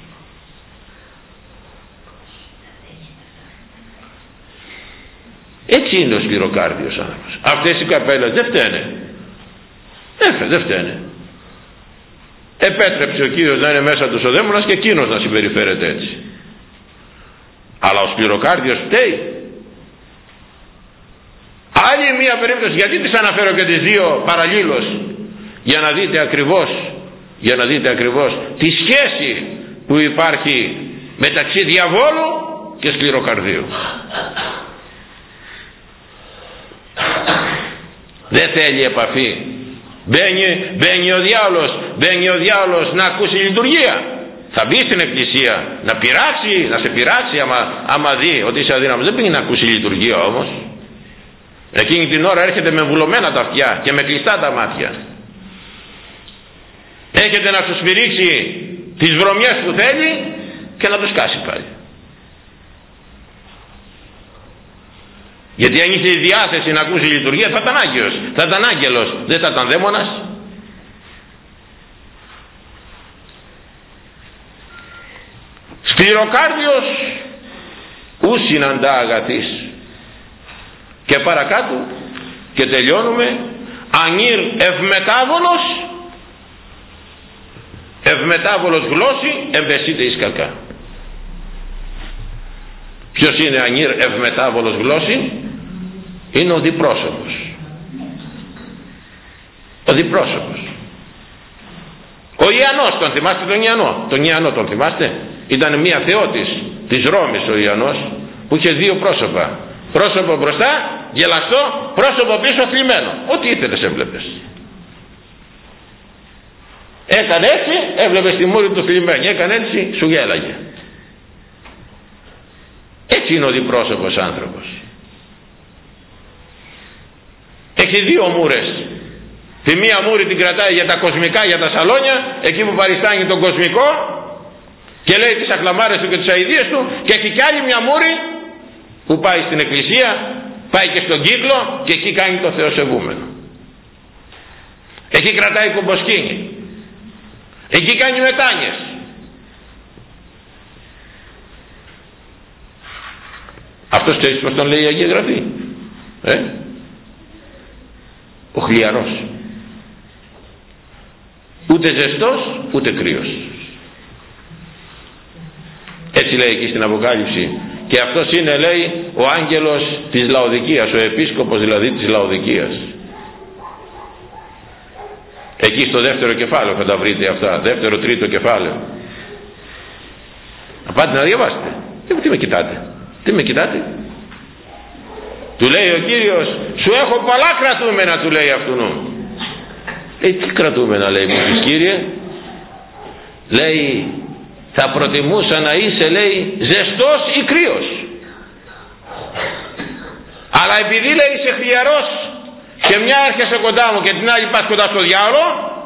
Έτσι είναι ο σκληροκάρδιος άνθρωπος. Αυτές οι καπέλες δεν φταίνε. Δεν φταίνε. Επέτρεψε ο Κύριος να είναι μέσα τους ο δαίμονας και εκείνος να συμπεριφέρεται έτσι. Αλλά ο σκληροκάρδιος φταίει. Άλλη μία περίπτωση, γιατί τις αναφέρω και τις δύο παραλλήλως, για να δείτε ακριβώς τη σχέση που υπάρχει μεταξύ διαβόλου και σκληροκαρδίου. Δεν θέλει επαφή. Μπαίνει ο διάολος να ακούσει λειτουργία. Θα μπει στην εκκλησία να πειράξει, να σε πειράξει άμα δει ότι είσαι αδύναμος. Δεν πήγε να ακούσει λειτουργία όμως. Εκείνη την ώρα έρχεται με βουλωμένα τα αυτιά και με κλειστά τα μάτια. Έρχεται να σου σφυρίξει τις βρωμιές που θέλει και να το σκάσει πάλι. Γιατί αν είχε η διάθεση να ακούσει λειτουργία θα ήταν Άγιος, θα ήταν άγγελος, δεν θα ήταν δαίμονας. Σκληροκάρδιος ου συναντά αγαθής. Και παρακάτω και τελειώνουμε. Ανήρ ευμετάβολος γλώσση εμπεσείται εις κακά. Ποιος είναι ανήρ ευμετάβολος γλώσση? Είναι ο διπρόσωπος. Ο διπρόσωπος. Ο Ιαννός, τον θυμάστε τον Ιαννό? Τον Ιαννό τον θυμάστε? Ήταν μια θεότης της Ρώμης ο Ιαννός που είχε δύο πρόσωπα. Πρόσωπο μπροστά γελαστό, πρόσωπο πίσω θλιμμένο. Ό,τι ήθελες έβλεπες. Έκανε έτσι, έβλεπες τη μούρη του θλιμμένη. Έκανε έτσι, σου γέλαγε. Έτσι είναι ο διπρόσωπος άνθρωπος. Έχει δύο μούρες. Τη μία μούρη την κρατάει για τα κοσμικά, για τα σαλόνια, εκεί που παριστάνει τον κοσμικό και λέει τις ακλαμάρες του και τις αηδίες του, και έχει κι άλλη μια μούρη που πάει στην εκκλησία, πάει και στον κύκλο και εκεί κάνει το θεοσεβούμενο. Εκεί κρατάει κομποσκήνη. Εκεί κάνει μετάνιες. Αυτός ξέρεις πως τον λέει η Αγία Γραφή? Ο χλιαρός. Ούτε ζεστός ούτε κρύος. Έτσι λέει εκεί στην Αποκάλυψη. Και αυτός είναι, λέει, ο άγγελος της Λαοδικίας, ο επίσκοπος δηλαδή της Λαοδικίας. Εκεί στο δεύτερο κεφάλαιο θα τα βρείτε αυτά, δεύτερο τρίτο κεφάλαιο. Να πάτε να διαβάσετε. Τι με κοιτάτε? Τι με κοιτάτε? Του λέει ο Κύριος, σου έχω πολλά κρατούμενα, του λέει αυτού. Τι κρατούμενα, λέει, μου πεις, Κύριε? Λέει, θα προτιμούσα να είσαι, λέει, ζεστός ή κρύος. Αλλά επειδή, λέει, είσαι χλιαρός και μια έρχεσαι κοντά μου και την άλλη πας κοντά στο διάολο,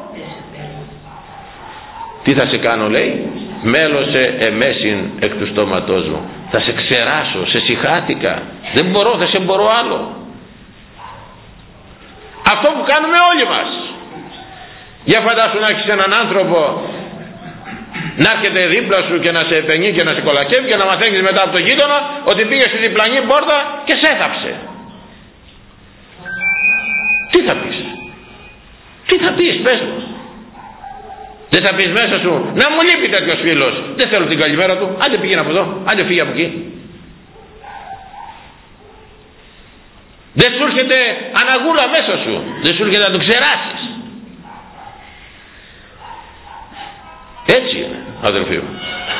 τι θα σε κάνω, λέει? Μέλωσε εμέσιν εκ του στόματός μου. Θα σε ξεράσω, σε συχάθηκα. Δεν μπορώ, δεν σε μπορώ άλλο. Αυτό που κάνουμε όλοι μας. Για φαντάσου να έχεις έναν άνθρωπο να έρχεται δίπλα σου και να σε επενεί και να σε κολακεύει και να μαθαίνεις μετά από τον γείτονα ότι πήγε στη διπλανή πόρτα και σε έθαψε. Τι θα πεις? Τι θα πεις, πες μου? Δεν θα πεις μέσα σου, να μου λείπει τέτοιος φίλος, δεν θέλω την καλημέρα του, άντε πήγαινε από εδώ, άντε φύγε από εκεί? Δεν σου έρχεται αναγούλα μέσα σου, δεν σου έρχεται να το ξεράσεις? Έτσι είναι, αδελφοί μου.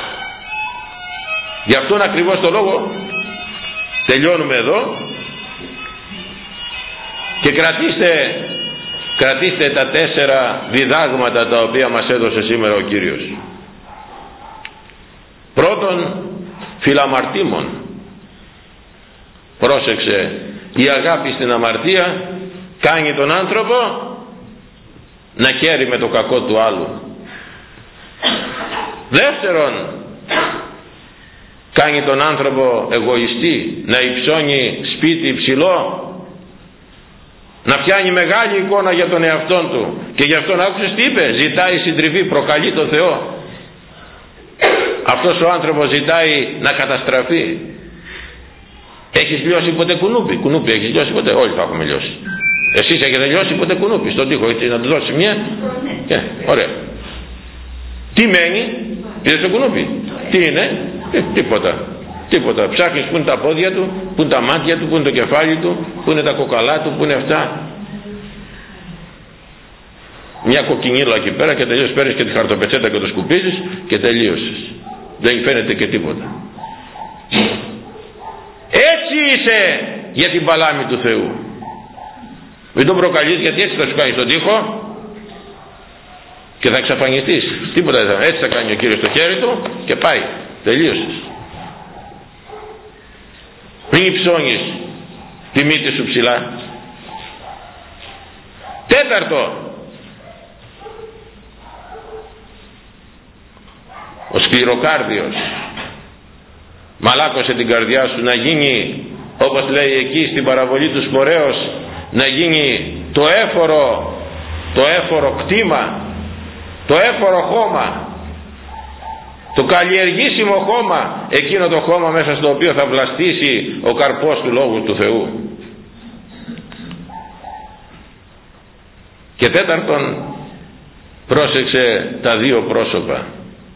Γι' αυτόν ακριβώς το λόγο τελειώνουμε εδώ και κρατήστε τα 4 διδάγματα τα οποία μας έδωσε σήμερα ο Κύριος. Πρώτον, φιλαμαρτήμων. Πρόσεξε, η αγάπη στην αμαρτία κάνει τον άνθρωπο να χαίρει με το κακό του άλλου. Δεύτερον, κάνει τον άνθρωπο εγωιστή, να υψώνει σπίτι υψηλό, να πιάνει μεγάλη εικόνα για τον εαυτόν του. Και γι' αυτόν άκουσες τι είπε? Ζητάει συντριβή, προκαλεί τον Θεό. Αυτός ο άνθρωπος ζητάει να καταστραφεί. Έχεις λιώσει ποτέ κουνούπι? Κουνούπι έχεις λιώσει ποτέ? Όλοι θα έχουμε λιώσει. Εσείς έχετε λιώσει ποτέ κουνούπι στον τοίχο? Έτσι, να του δώσει μια? Ωραία. Τι μένει? Είδες το κουνούπι? Τι είναι? Τίποτα. Ψάχνεις που είναι τα πόδια του, που είναι τα μάτια του, που είναι το κεφάλι του, που είναι τα κοκαλά του, που είναι αυτά. Μια κοκκινίλα εκεί πέρα και τελείως, παίρνεις και τη χαρτοπετσέτα και το σκουπίζεις και τελείωσες. Δεν φαίνεται και τίποτα. Έτσι είσαι για την παλάμη του Θεού. Μην τον προκαλείς, γιατί έτσι θα σου κάνει τον τοίχο και θα εξαφανιστείς. Τίποτα δεν θα. Έτσι θα κάνει ο Κύριος το χέρι του και πάει. Τελείωσες. Μην υψώνεις τη μύτη σου ψηλά. Τέταρτο, ο σκληροκάρδιος. Μαλάκωσε την καρδιά σου να γίνει, όπως λέει εκεί στην παραβολή του Σπορέως, να γίνει το έφορο κτήμα, το έφορο χώμα, το καλλιεργήσιμο χώμα, εκείνο το χώμα μέσα στο οποίο θα βλαστήσει ο καρπός του Λόγου του Θεού. Και τέταρτον, πρόσεξε τα 2 πρόσωπα.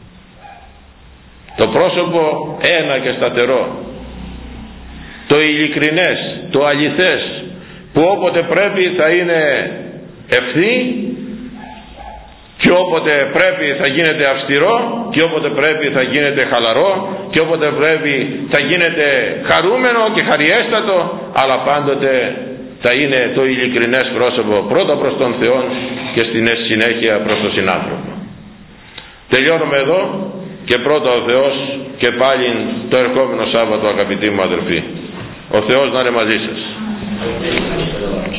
Το πρόσωπο ένα και σταθερό, το ειλικρινές, το αληθές, που όποτε πρέπει θα είναι ευθύ και όποτε πρέπει θα γίνεται αυστηρό και όποτε πρέπει θα γίνεται χαλαρό και όποτε πρέπει θα γίνεται χαρούμενο και χαριέστατο, αλλά πάντοτε θα είναι το ειλικρινές πρόσωπο, πρώτα προς τον Θεό και στην συνέχεια προς τον συνάνθρωπο. Τελειώνουμε εδώ και πρώτα ο Θεός και πάλι το ερχόμενο Σάββατο, αγαπητοί μου αδελφοί. Ο Θεός να είναι μαζί σας.